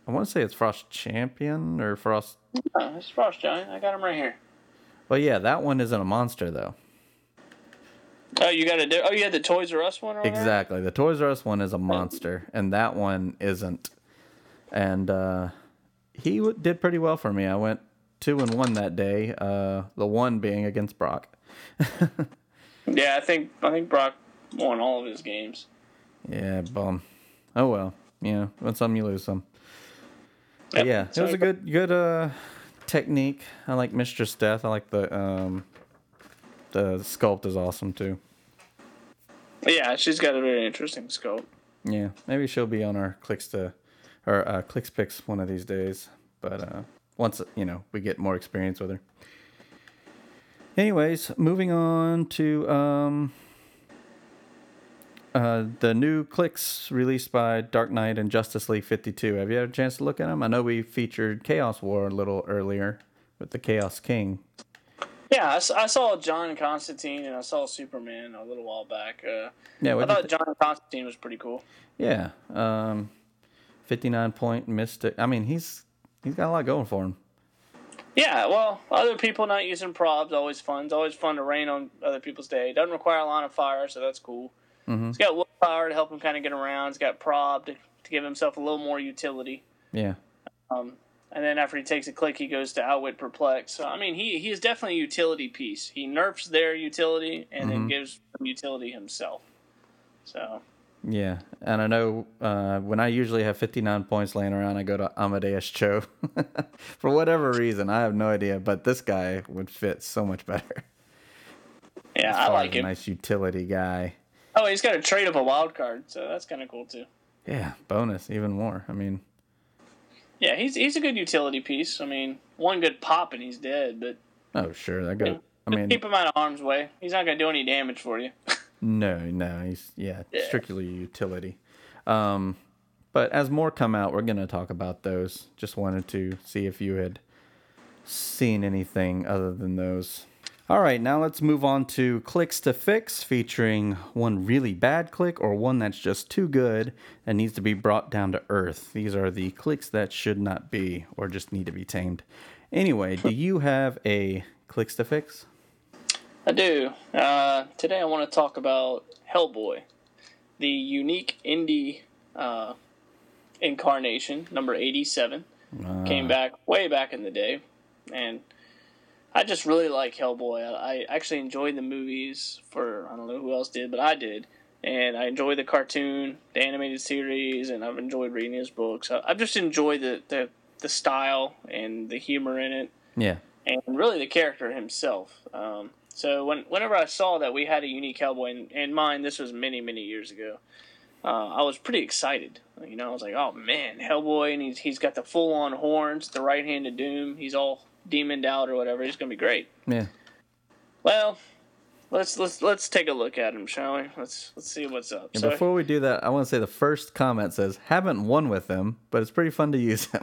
I want to say it's Frost Champion or Frost. Oh, it's Frost Giant. I got him right here. Well, yeah, that one isn't a monster though. Oh, you got to Oh, you had the Toys R Us one, or whatever? Exactly. The Toys R Us one is a monster, and that one isn't. And he did pretty well for me. I went 2-1 that day. The one being against Brock. Yeah, I think Brock won all of his games. Yeah, bum. Oh well. Yeah, win some, you lose some. But yeah, it was a good technique. I like Mistress Death. I like the sculpt is awesome too. Yeah, she's got a very interesting sculpt. Yeah, maybe she'll be on our Clicks Picks one of these days. But once we get more experience with her. Anyways, moving on to the new Clicks released by Dark Knight and Justice League 52. Have you had a chance to look at them? I know we featured Chaos War a little earlier with the Chaos King. Yeah, I saw John Constantine and I saw Superman a little while back. I thought John Constantine was pretty cool. Yeah, 59-point Mystic. I mean, he's got a lot going for him. Yeah, well, other people not using probs, always fun. It's always fun to rain on other people's day. Doesn't require a line of fire, so that's cool. Mm-hmm. He's got willpower to help him kind of get around. He's got prob to give himself a little more utility. Yeah. And then after he takes a click, he goes to Outwit Perplex. So, I mean, he is definitely a utility piece. He nerfs their utility and then gives them utility himself. So. Yeah, and I know when I usually have 59 points laying around, I go to Amadeus Cho. For whatever reason, I have no idea, but this guy would fit so much better. Yeah, I like him. Nice utility guy. Oh, he's got a trade of a wild card, so that's kind of cool too. Yeah, bonus, even more. I mean, yeah, he's a good utility piece. I mean, one good pop and he's dead, but oh sure, that good. I mean, keep him out of harm's way. He's not gonna do any damage for you. No, he's strictly utility. But as more come out, we're gonna talk about those. Just wanted to see if you had seen anything other than those. All right, now let's move on to Clicks to Fix, featuring one really bad click or one that's just too good and needs to be brought down to earth. These are the clicks that should not be or just need to be tamed. Anyway, do you have a Clicks to Fix? I do. Today I want to talk about Hellboy, the unique indie incarnation, number 87. Came back way back in the day, and I just really like Hellboy. I actually enjoyed the movies I don't know who else did, but I did. And I enjoy the cartoon, the animated series, and I've enjoyed reading his books. I've just enjoyed the style and the humor in it. Yeah. And really the character himself. So whenever I saw that we had a unique Hellboy in mind, this was many, many years ago, I was pretty excited. I was like, oh man, Hellboy, and he's got the full-on horns, the right hand of doom. He's all demoned out or whatever. He's gonna be great. Yeah. Well, let's take a look at him, shall we? Let's see what's up. And before we do that, I want to say the first comment says, haven't won with him, but it's pretty fun to use him.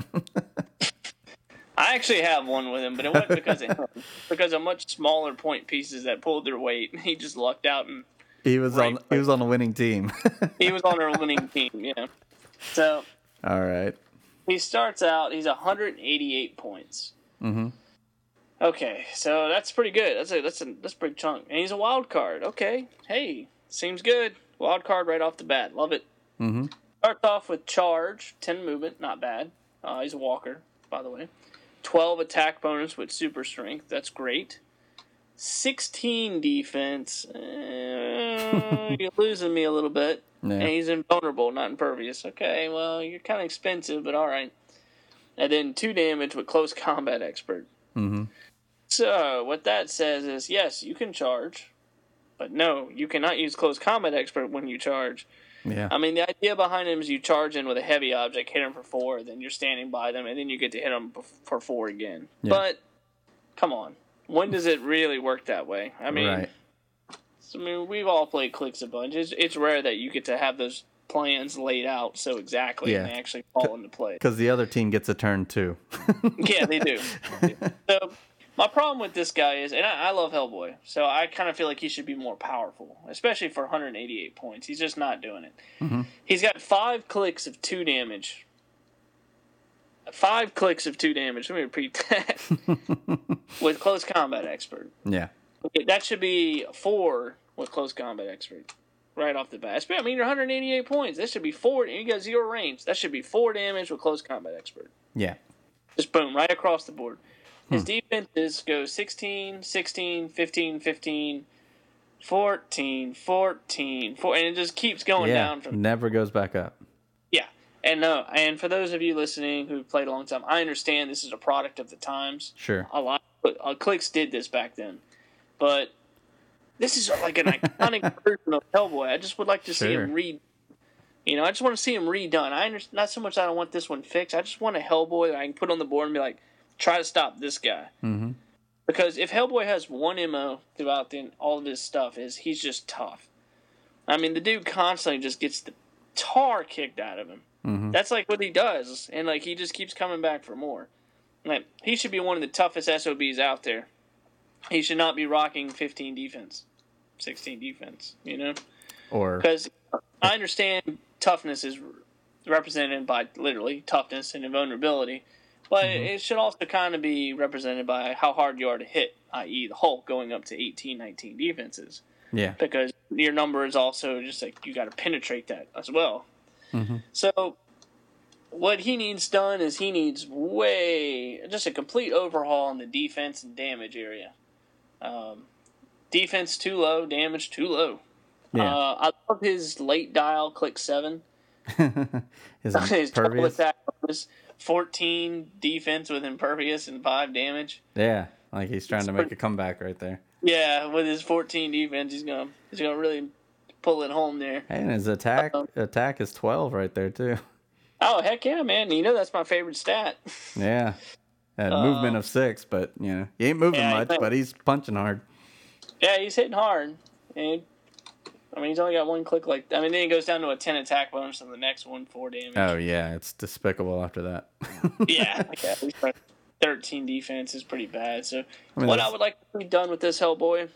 I actually have one with him, but it wasn't because of him. Because of much smaller point pieces that pulled their weight. He just lucked out and he was on a winning team. He was on our winning team, yeah. So all right. He starts out, he's 188 points. Mm-hmm. Okay, so that's pretty good. That's a big chunk. And he's a wild card. Okay. Hey, seems good. Wild card right off the bat. Love it. Mm-hmm. Starts off with charge, 10 movement, not bad. He's a walker, by the way. 12 attack bonus with super strength. That's great. 16 defense. You're losing me a little bit. Yeah. And he's invulnerable, not impervious. Okay, well, you're kind of expensive, but all right. And then 2 damage with close combat expert. Mm-hmm. So what that says is, yes, you can charge, but no, you cannot use close combat expert when you charge. Yeah. I mean, the idea behind him is you charge in with a heavy object, hit him for 4, then you're standing by them, and then you get to hit them for 4 again. Yeah. But, come on. When does it really work that way? I mean, right. We've all played Clicks a bunch. It's rare that you get to have those plans laid out so exactly and they actually fall into play. Because the other team gets a turn, too. Yeah, they do. So, my problem with this guy is, and I love Hellboy, so I kind of feel like he should be more powerful, especially for 188 points. He's just not doing it. Mm-hmm. He's got 5 clicks of 2 damage. 5 clicks of 2 damage. Let me repeat that. With Close Combat Expert. Yeah. Okay, that should be 4 with Close Combat Expert. Right off the bat. I mean, you're 188 points. That should be 4. You got 0 range. That should be 4 damage with Close Combat Expert. Yeah. Just boom, right across the board. His defenses go 16, 16, 15, 15, 14, 14, 4, and it just keeps going down. Never goes back up. Yeah. And for those of you listening who've played a long time, I understand this is a product of the times. Sure. A lot of clicks did this back then. But this is like an iconic version of Hellboy. I just would like to see him I just want to see him redone. I understand, not so much that I want this one fixed. I just want a Hellboy that I can put on the board and be like, try to stop this guy. Mm-hmm. Because if Hellboy has one MO throughout all of his stuff, is he's just tough. I mean, the dude constantly just gets the tar kicked out of him. Mm-hmm. That's like what he does, and like he just keeps coming back for more. Like, he should be one of the toughest SOBs out there. He should not be rocking 15 defense, 16 defense, Or because I understand toughness is represented by literally toughness and invulnerability, but it should also kind of be represented by how hard you are to hit, i.e. the Hulk going up to 18, 19 defenses. Yeah. Because your number is also just like you got to penetrate that as well. Mm-hmm. So what he needs done is he needs just a complete overhaul in the defense and damage area. Defense too low, damage too low. Yeah. I love his late dial, click 7. his double attack bonus, 14 defense with impervious and 5 damage. Yeah, like he's trying to make a comeback right there. Yeah, with his 14 defense, he's gonna really pull it home there. And his attack is 12 right there too. Oh heck yeah, man! That's my favorite stat. Yeah, movement of 6, but he ain't moving much, but he's punching hard. Yeah, he's hitting hard. And he's only got 1 click. Then he goes down to a 10 attack bonus, and the next one 4 damage. Oh yeah, it's despicable after that. yeah. 13 defense is pretty bad. So what I would like to be done with this Hellboy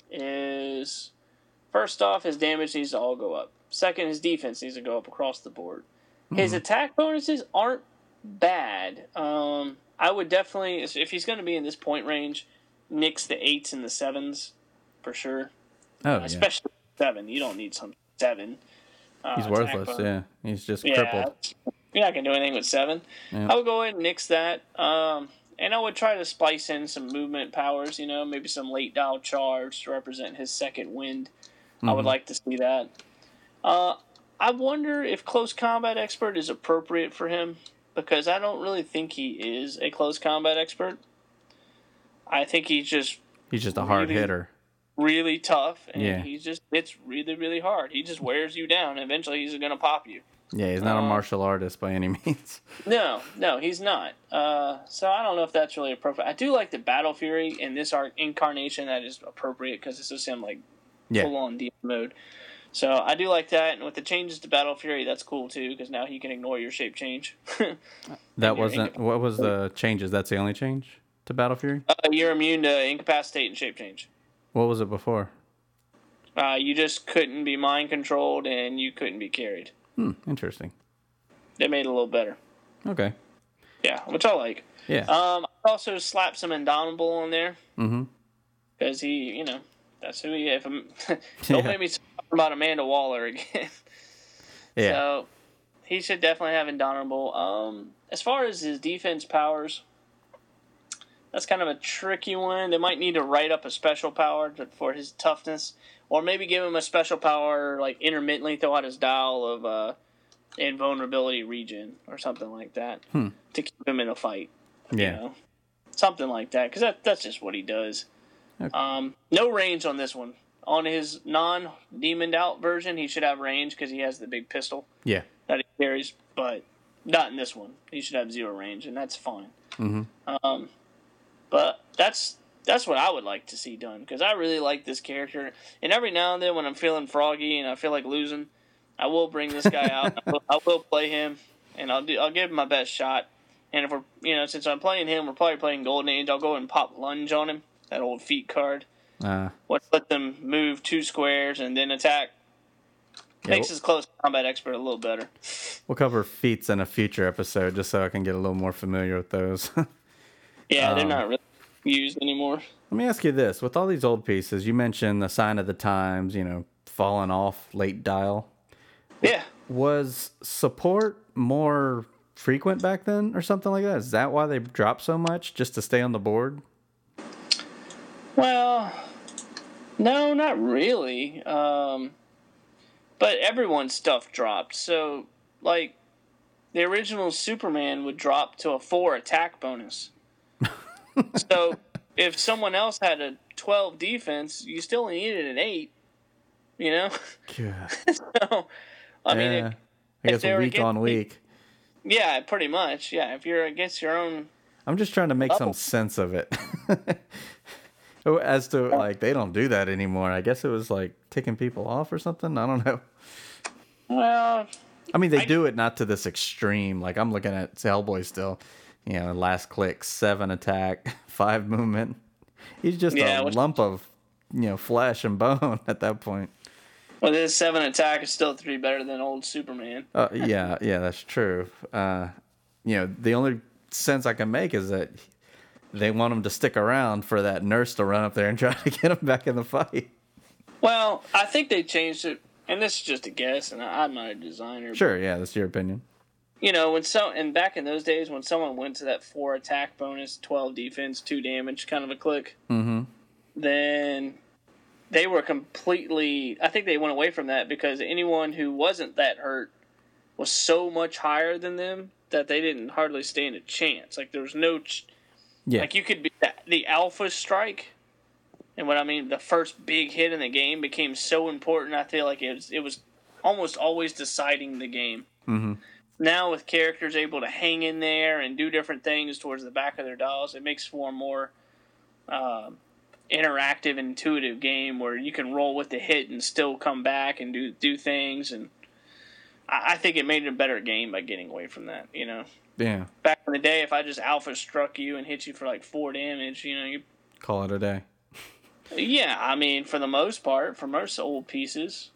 is, first off, his damage needs to all go up. Second, his defense needs to go up across the board. His attack bonuses aren't bad. I would definitely, if he's going to be in this point range, nix the 8s and the 7s for sure. Especially 7. You don't need some 7. He's worthless, yeah. He's just crippled. You're not going to do anything with 7. Yep. I would go ahead and nix that. And I would try to splice in some movement powers, maybe some late dial charge to represent his second wind. I would like to see that. I wonder if Close Combat Expert is appropriate for him, because I don't really think he is a Close Combat Expert. I think he's just a hard hitter. Really tough, and it's really, really hard. He just wears you down, and eventually he's going to pop you. Yeah, he's not a martial artist by any means. No, he's not. So I don't know if that's really appropriate. I do like the Battle Fury in this incarnation. That is appropriate because this is him full-on demon mode. So I do like that, and with the changes to Battle Fury, that's cool too, because now he can ignore your shape change. What was the changes? That's the only change to Battle Fury? You're immune to incapacitate and shape change. What was it before? You just couldn't be mind controlled, and you couldn't be carried. Interesting. They made it a little better. Okay. Yeah, which I like. Yeah. I also slapped some Indomitable on there. Mm-hmm. Because he, that's who he is. Don't make me talk about Amanda Waller again. Yeah. So he should definitely have Indomitable. As far as his defense powers, that's kind of a tricky one. They might need to write up a special power for his toughness, or maybe give him a special power, like intermittently throw out his dial of invulnerability region or something like that to keep him in a fight. Yeah, something like that, because that's just what he does. Okay. No range on this one. On his non-demoned out version, he should have range because he has the big pistol. Yeah, that he carries, but not in this one. He should have 0 range, and that's fine. Mm-hmm. But that's what I would like to see done, because I really like this character. And every now and then when I'm feeling froggy and I feel like losing, I will bring this guy out. I will play him, and I'll give him my best shot. And if we're, since I'm playing him, we're probably playing Golden Age. I'll go and pop lunge on him, that old feet card. Let them move 2 squares and then attack. Makes his close combat expert a little better. We'll cover feats in a future episode just so I can get a little more familiar with those. Yeah, they're not really used anymore. Let me ask you this. With all these old pieces, you mentioned the Sign of the Times, falling off late dial. Yeah. Was support more frequent back then or something like that? Is that why they dropped so much, just to stay on the board? Well, no, not really. But everyone's stuff dropped. So, like, the original Superman would drop to a 4 attack bonus. So, if someone else had a 12 defense, you still needed an 8. Yeah. So, I mean, I guess week on week. Yeah, pretty much. Yeah, if you're against your own. I'm just trying to make some sense of it. As to, like, they don't do that anymore. I guess it was, like, ticking people off or something. I don't know. Well, I mean, they do it not to this extreme. Like, I'm looking at Hellboy still. Last click, 7 attack, 5 movement. He's just a lump of, flesh and bone at that point. Well, this 7 attack is still 3 better than old Superman. Yeah, that's true. The only sense I can make is that they want him to stick around for that nurse to run up there and try to get him back in the fight. Well, I think they changed it, and this is just a guess, and I'm not a designer. Sure, yeah, that's your opinion. And back in those days, when someone went to that 4 attack bonus, 12 defense, 2 damage kind of a click, then they were completely. I think they went away from that because anyone who wasn't that hurt was so much higher than them that they didn't hardly stand a chance. Like there was no. Like you could be the alpha strike, and what I mean, the first big hit in the game became so important. I feel like it was almost always deciding the game. Mm-hmm. Now with characters able to hang in there and do different things towards the back of their dials, it makes for a more interactive, intuitive game where you can roll with the hit and still come back and do things. And I think it made it a better game by getting away from that. Yeah. Back in the day, if I just alpha struck you and hit you for like 4 damage, you call it a day. Yeah, I mean, for the most part, for most old pieces,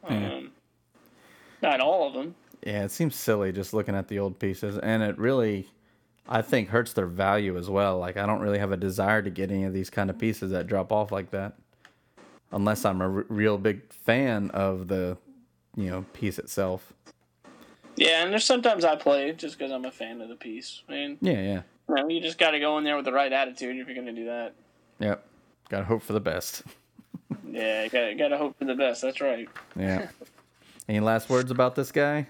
not all of them. Yeah, it seems silly just looking at the old pieces, and it really, I think, hurts their value as well. Like, I don't really have a desire to get any of these kind of pieces that drop off like that, unless I'm a real big fan of the, piece itself. Yeah, and there's sometimes I play just because I'm a fan of the piece. I mean, yeah. You just got to go in there with the right attitude if you're going to do that. Yep, got to hope for the best. Yeah, got to hope for the best. That's right. Yeah. Any last words about this guy?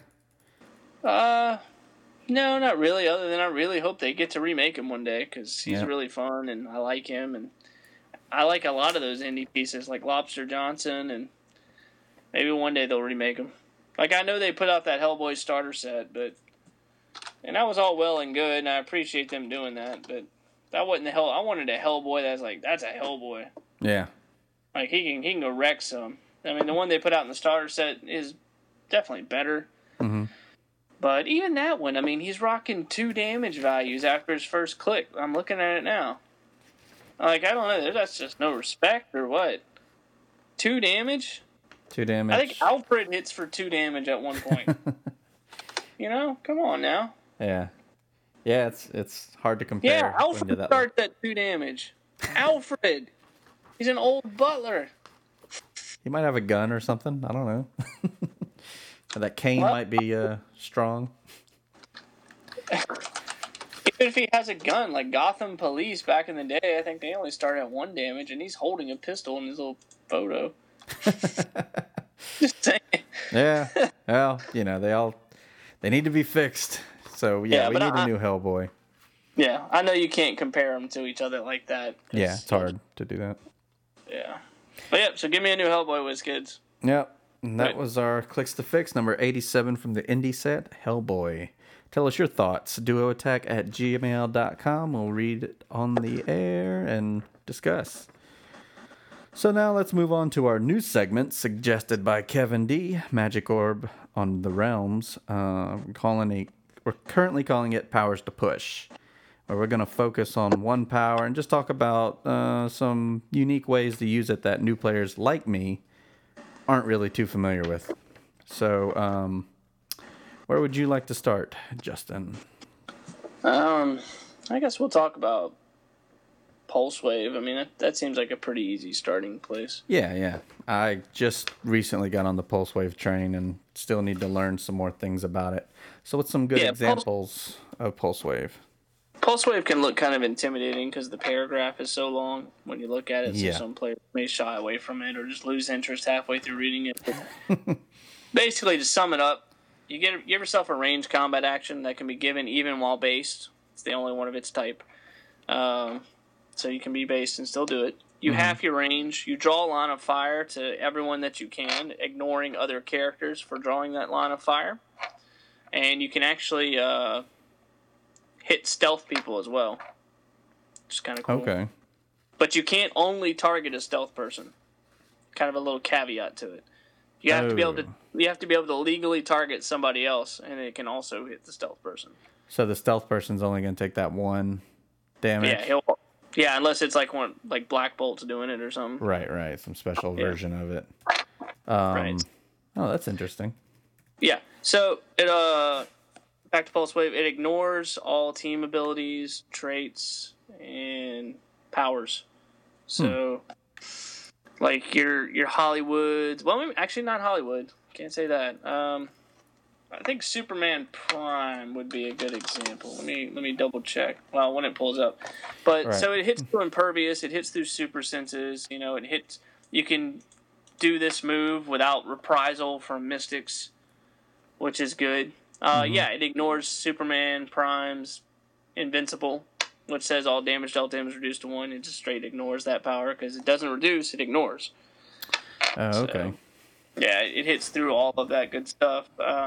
No, not really, other than I really hope they get to remake him one day, because he's really fun, and I like him, and I like a lot of those indie pieces, like Lobster Johnson, and maybe one day they'll remake him. Like, I know they put out that Hellboy starter set, and that was all well and good, and I appreciate them doing that, but that wasn't the I wanted a Hellboy that's a Hellboy. Yeah. Like, he can go wreck some. I mean, the one they put out in the starter set is definitely better. Mm-hmm. But even that one, I mean, he's rocking 2 damage values after his first click. I'm looking at it now. Like, I don't know. That's just no respect or what? 2 damage? 2 damage. I think Alfred hits for 2 damage at one point. Come on now. Yeah. Yeah, it's hard to compare. Yeah, Alfred starts at 2 damage. Alfred! He's an old butler. He might have a gun or something. I don't know. That cane might be strong. Even if he has a gun, like Gotham Police back in the day, I think they only started at 1 damage, and he's holding a pistol in his little photo. Just saying. Yeah. Well, they need to be fixed. So, we need a new Hellboy. Yeah, I know you can't compare them to each other like that. Yeah, it's hard to do that. Yeah. But so give me a new Hellboy, WizKids. Yep. And that was our Clicks to Fix, number 87 from the indie set, Hellboy. Tell us your thoughts. duoattack@gmail.com. We'll read it on the air and discuss. So now let's move on to our news segment suggested by Kevin D. Magic Orb on the Realms. We're currently calling it Powers to Push, where we're going to focus on one power and just talk about some unique ways to use it that new players like me aren't really too familiar with. So, where would you like to start, Justin? I guess we'll talk about Pulse Wave. I mean, that seems like a pretty easy starting place. Yeah. I just recently got on the Pulse Wave train and still need to learn some more things about it. So what's some good examples of Pulse Wave? Pulse Wave can look kind of intimidating because the paragraph is so long when you look at it. So some players may shy away from it or just lose interest halfway through reading it. Basically, to sum it up, you give yourself a ranged combat action that can be given even while based. It's the only one of its type. So you can be based and still do it. You half your range. You draw a line of fire to everyone that you can, ignoring other characters for drawing that line of fire. And you can actually hit stealth people as well, which is kind of cool. Okay. But you can't only target a stealth person. Kind of a little caveat to it. You have to be able to legally target somebody else, and it can also hit the stealth person. So the stealth person's only going to take that one damage? Yeah, unless it's like Black Bolt's doing it or something. Right. Some special version of it. Right. Oh, that's interesting. Yeah. So it back to Pulse Wave. It ignores all team abilities, traits, and powers. So, like your Hollywoods. Well, actually not Hollywood. Can't say that. I think Superman Prime would be a good example. Let me double check. Well, when it pulls up, but so it hits through impervious. It hits through super senses. It hits. You can do this move without reprisal from mystics, which is good. Yeah, it ignores Superman Prime's Invincible, which says all damage dealt to him is reduced to 1. It just straight ignores that power because it doesn't reduce; it ignores. Oh, okay. So, yeah, it hits through all of that good stuff.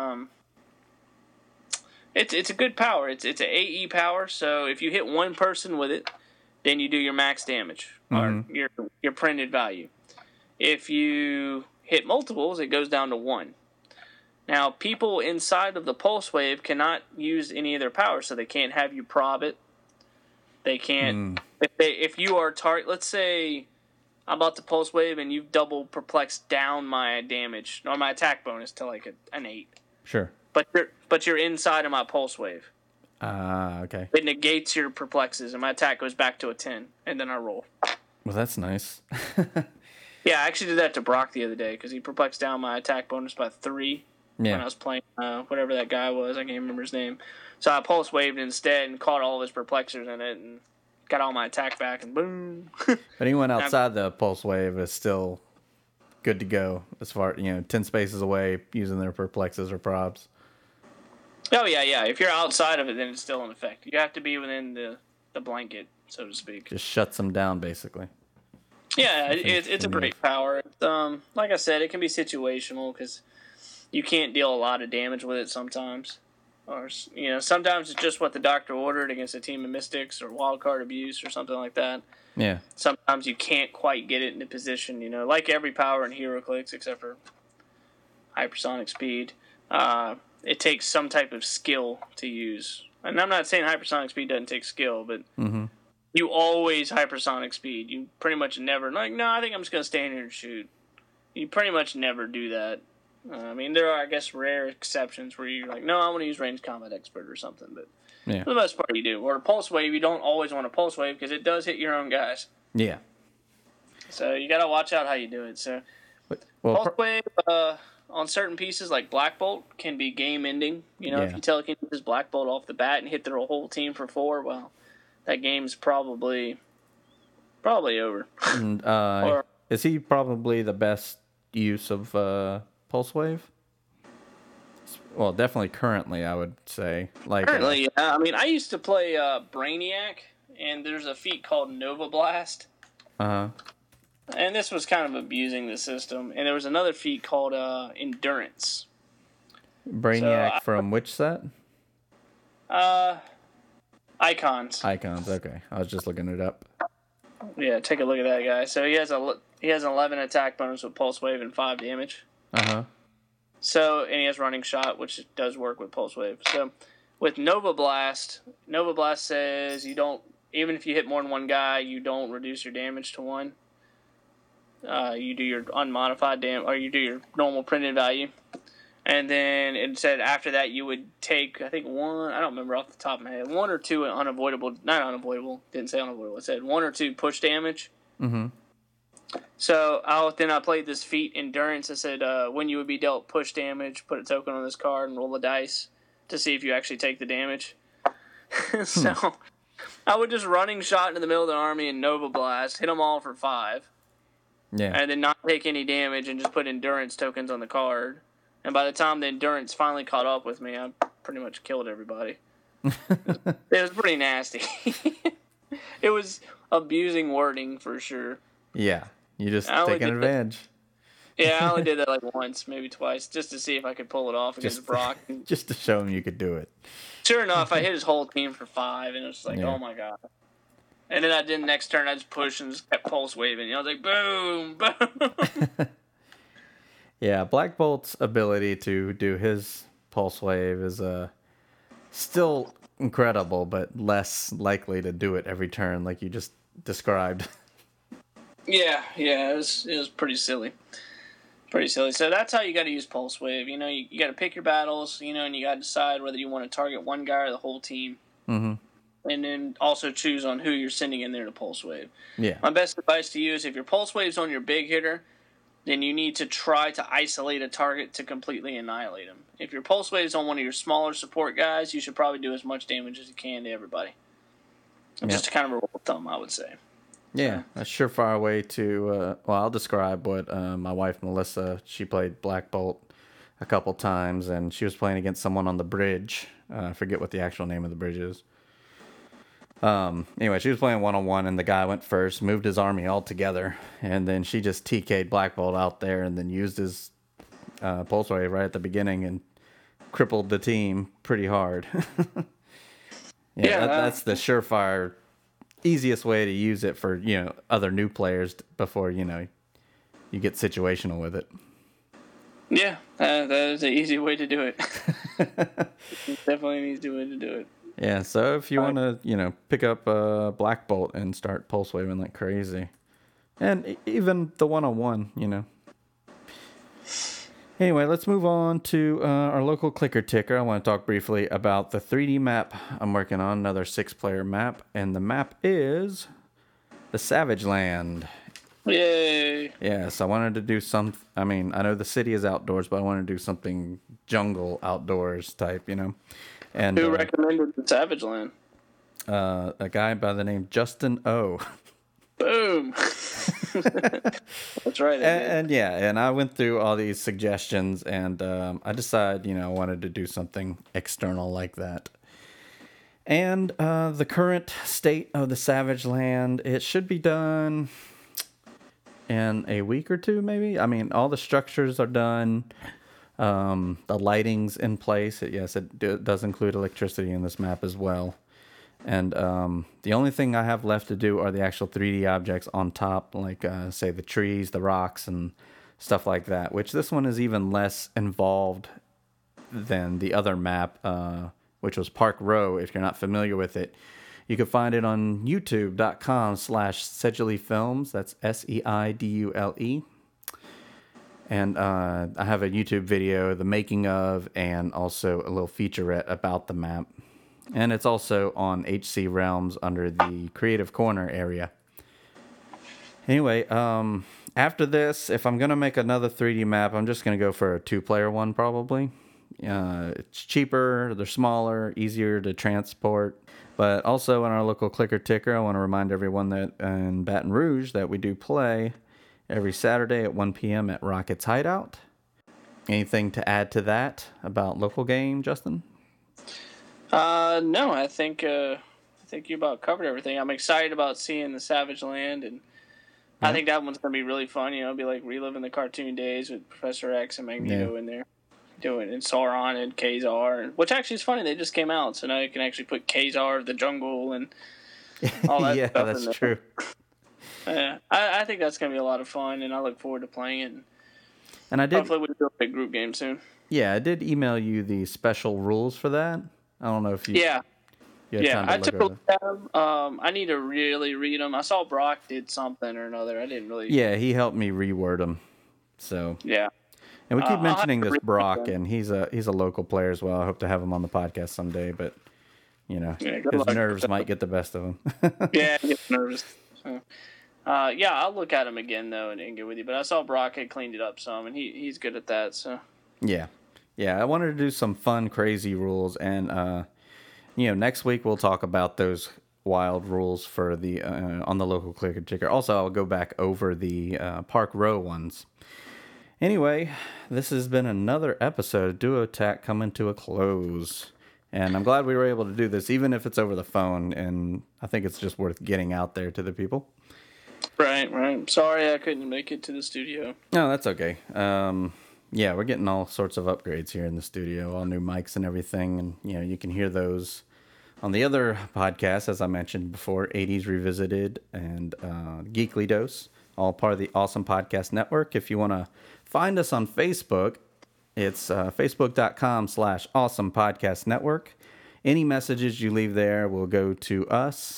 It's a good power. It's an AE power, so if you hit one person with it, then you do your max damage, or your printed value. If you hit multiples, it goes down to 1. Now, people inside of the Pulse Wave cannot use any of their powers, so they can't have you prob it. They can't... If you are target... Let's say I'm about to Pulse Wave and you've double perplexed down my damage, or my attack bonus to like an 8. Sure. But you're inside of my Pulse Wave. Okay. It negates your perplexes, and my attack goes back to a 10, and then I roll. Well, that's nice. Yeah, I actually did that to Brock the other day, because he perplexed down my attack bonus by 3 when I was playing whatever that guy was. I can't remember his name. So I Pulse Waved instead and caught all of his perplexers in it, and got all my attack back, and boom. But anyone outside the Pulse Wave is still good to go, as far 10 spaces away using their perplexes or probs. Oh, yeah. If you're outside of it, then it's still in effect. You have to be within the blanket, so to speak. Just shuts them down, basically. Yeah, it's a great power. Like I said, it can be situational, because you can't deal a lot of damage with it sometimes. Or, sometimes it's just what the doctor ordered against a team of mystics or wildcard abuse or something like that. Yeah. Sometimes you can't quite get it into position, like every power in HeroClix except for hypersonic speed. It takes some type of skill to use. And I'm not saying hypersonic speed doesn't take skill, but you always hypersonic speed. You pretty much never, no, I think I'm just going to stand here and shoot. You pretty much never do that. There are, I guess, rare exceptions where you're like, no, I want to use ranged combat expert or something, but for the most part you do. Or a Pulse Wave, you don't always want a Pulse Wave because it does hit your own guys. Yeah. So you got to watch out how you do it. So Pulse Wave on certain pieces like Black Bolt can be game ending. If you telekinesis Black Bolt off the bat and hit their whole team for 4, well, that game's probably over. And, is he probably the best use of Pulse Wave? Well, definitely currently, I would say. Currently, yeah. I used to play Brainiac, and there's a feat called Nova Blast. And this was kind of abusing the system. And there was another feat called Endurance. Brainiac from which set? Icons. Icons, okay. I was just looking it up. Yeah, take a look at that guy. So he has an 11 attack bonus with Pulse Wave and 5 damage. So, and he has Running Shot, which does work with Pulse Wave. So, with Nova Blast says you don't, even if you hit more than one guy, you don't reduce your damage to 1. You do your unmodified damage, or you do your normal printed value. And then it said after that you would take, I think one, I don't remember off the top of my head, 1 or 2 not unavoidable, didn't say unavoidable, it said 1 or 2 push damage. Mm-hmm. So I played this feat, Endurance. I said when you would be dealt push damage, put a token on this card and roll the dice to see if you actually take the damage. So I would just running shot into the middle of the army and Nova Blast, hit them all for 5. Yeah. And then not take any damage and just put Endurance tokens on the card. And by the time the Endurance finally caught up with me, I pretty much killed everybody. It was pretty nasty. It was abusing wording for sure. Yeah. You just taking advantage. Yeah, I only did that like once, maybe twice, just to see if I could pull it off against Brock. Just to show him you could do it. Sure enough, I hit his whole team for 5, and it was like, oh my god. And then I did the next turn, I just pushed and just kept pulse waving. I was like, boom, boom. Yeah, Black Bolt's ability to do his pulse wave is still incredible, but less likely to do it every turn, like you just described. Yeah, it was pretty silly. Pretty silly. So that's how you got to use Pulse Wave. You know, you got to pick your battles, and you got to decide whether you want to target one guy or the whole team. Mm-hmm. And then also choose on who you're sending in there to Pulse Wave. Yeah. My best advice to you is if your Pulse Wave's on your big hitter, then you need to try to isolate a target to completely annihilate him. If your Pulse Wave's on one of your smaller support guys, you should probably do as much damage as you can to everybody. Just kind of a rule of thumb, I would say. Yeah, a surefire way to, I'll describe what my wife, Melissa, she played Black Bolt a couple times, and she was playing against someone on the bridge. I forget what the actual name of the bridge is. Anyway, she was playing 1-on-1, and the guy went first, moved his army all together, and then she just TK'd Black Bolt out there and then used his Pulse Wave right at the beginning and crippled the team pretty hard. That's the surefire easiest way to use it for other new players before you get situational with it. Yeah, that is an easy way to do it. Definitely an easy way to do it. Yeah, so if you want to pick up Black Bolt and start pulse waving like crazy, and even the 1-on-1, Anyway, let's move on to our local clicker ticker. I want to talk briefly about the 3D map I'm working on, another 6-player map, and the map is the Savage Land. Yay! Yeah, so I wanted to do I know the city is outdoors, but I want to do something jungle outdoors type, And who recommended the Savage Land? A guy by the name Justin O. Boom! That's right. And I went through all these suggestions, and I decided, I wanted to do something external like that. And the current state of the Savage Land, it should be done in a week or two, maybe. I mean, all the structures are done. The lighting's in place. It does include electricity in this map as well. And the only thing I have left to do are the actual 3D objects on top, like, say, the trees, the rocks, and stuff like that, which this one is even less involved than the other map, which was Park Row. If you're not familiar with it, you can find it on youtube.com/Sedgley Films. That's SEIDULE. And I have a YouTube video, the making of, and also a little featurette about the map. And it's also on HC Realms under the Creative Corner area. Anyway, after this, if I'm going to make another 3D map, I'm just going to go for a 2-player one probably. It's cheaper, they're smaller, easier to transport. But also in our local clicker ticker, I want to remind everyone that in Baton Rouge that we do play every Saturday at 1 p.m. at Rockets Hideout. Anything to add to that about local game, Justin? No, I think you about covered everything. I'm excited about seeing the Savage Land, and I think that one's gonna be really fun. It'll be like reliving the cartoon days with Professor X and Magneto in there, doing and Sauron and Kazar, which actually is funny. They just came out, so now you can actually put Kazar of the jungle and all that. Yeah, stuff that's true. Yeah, I think that's gonna be a lot of fun, and I look forward to playing it. And I did. Hopefully, we'll do a big group game soon. Yeah, I did email you the special rules for that. I don't know if you. Yeah. I took a look at them. I need to really read them. I saw Brock did something or another. I didn't really. Yeah, he helped me reword them. So. Yeah. And we keep mentioning I'll have this to Brock, read and he's a local player as well. I hope to have him on the podcast someday, but Yeah, good his luck. nerves might get the best of him. Yeah, I get nervous. So, yeah, I'll look at him again though and get with you. But I saw Brock had cleaned it up some, and he's good at that. So Yeah. I wanted to do some fun, crazy rules, and next week we'll talk about those wild rules for the on the local clicker ticker. Also, I'll go back over the Park Row ones. Anyway, this has been another episode of Duo Attack coming to a close. And I'm glad we were able to do this, even if it's over the phone. And I think it's just worth getting out there to the people. right. Sorry I couldn't make it to the studio. No, that's okay. Yeah, we're getting all sorts of upgrades here in the studio, all new mics and everything. And, you can hear those on the other podcasts, as I mentioned before, 80s Revisited and Geekly Dose, all part of the Awesome Podcast Network. If you want to find us on Facebook, it's facebook.com/Awesome Podcast Network. Any messages you leave there will go to us.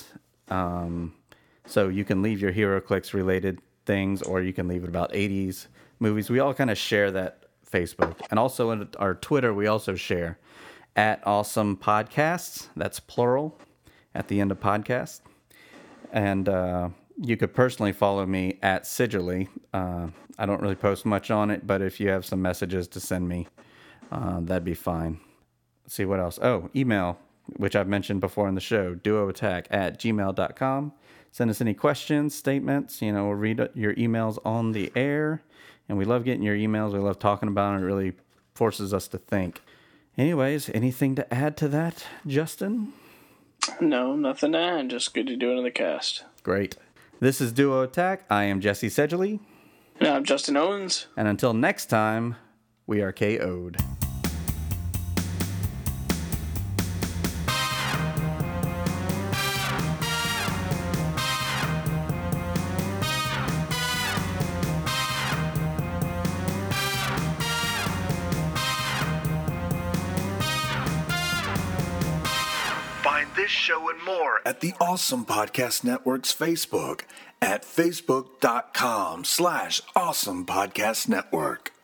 So you can leave your HeroClix related things, or you can leave it about 80s movies. We all kind of share that Facebook. And also in our Twitter, we also share at Awesome Podcasts. That's plural at the end of podcast. And you could personally follow me at Sigilly. I don't really post much on it, but if you have some messages to send me, that'd be fine. Let's see what else. Oh, email, which I've mentioned before in the show, duoattack@gmail.com. Send us any questions, statements. We'll read your emails on the air. And we love getting your emails. We love talking about it. It really forces us to think. Anyways, anything to add to that, Justin? No, nothing to add. Just good to do another cast. Great. This is Duo Attack. I am Jesse Sedgley. And I'm Justin Owens. And until next time, we are KO'd. Find this show and more at the Awesome Podcast Network's Facebook at facebook.com/Awesome Podcast Network.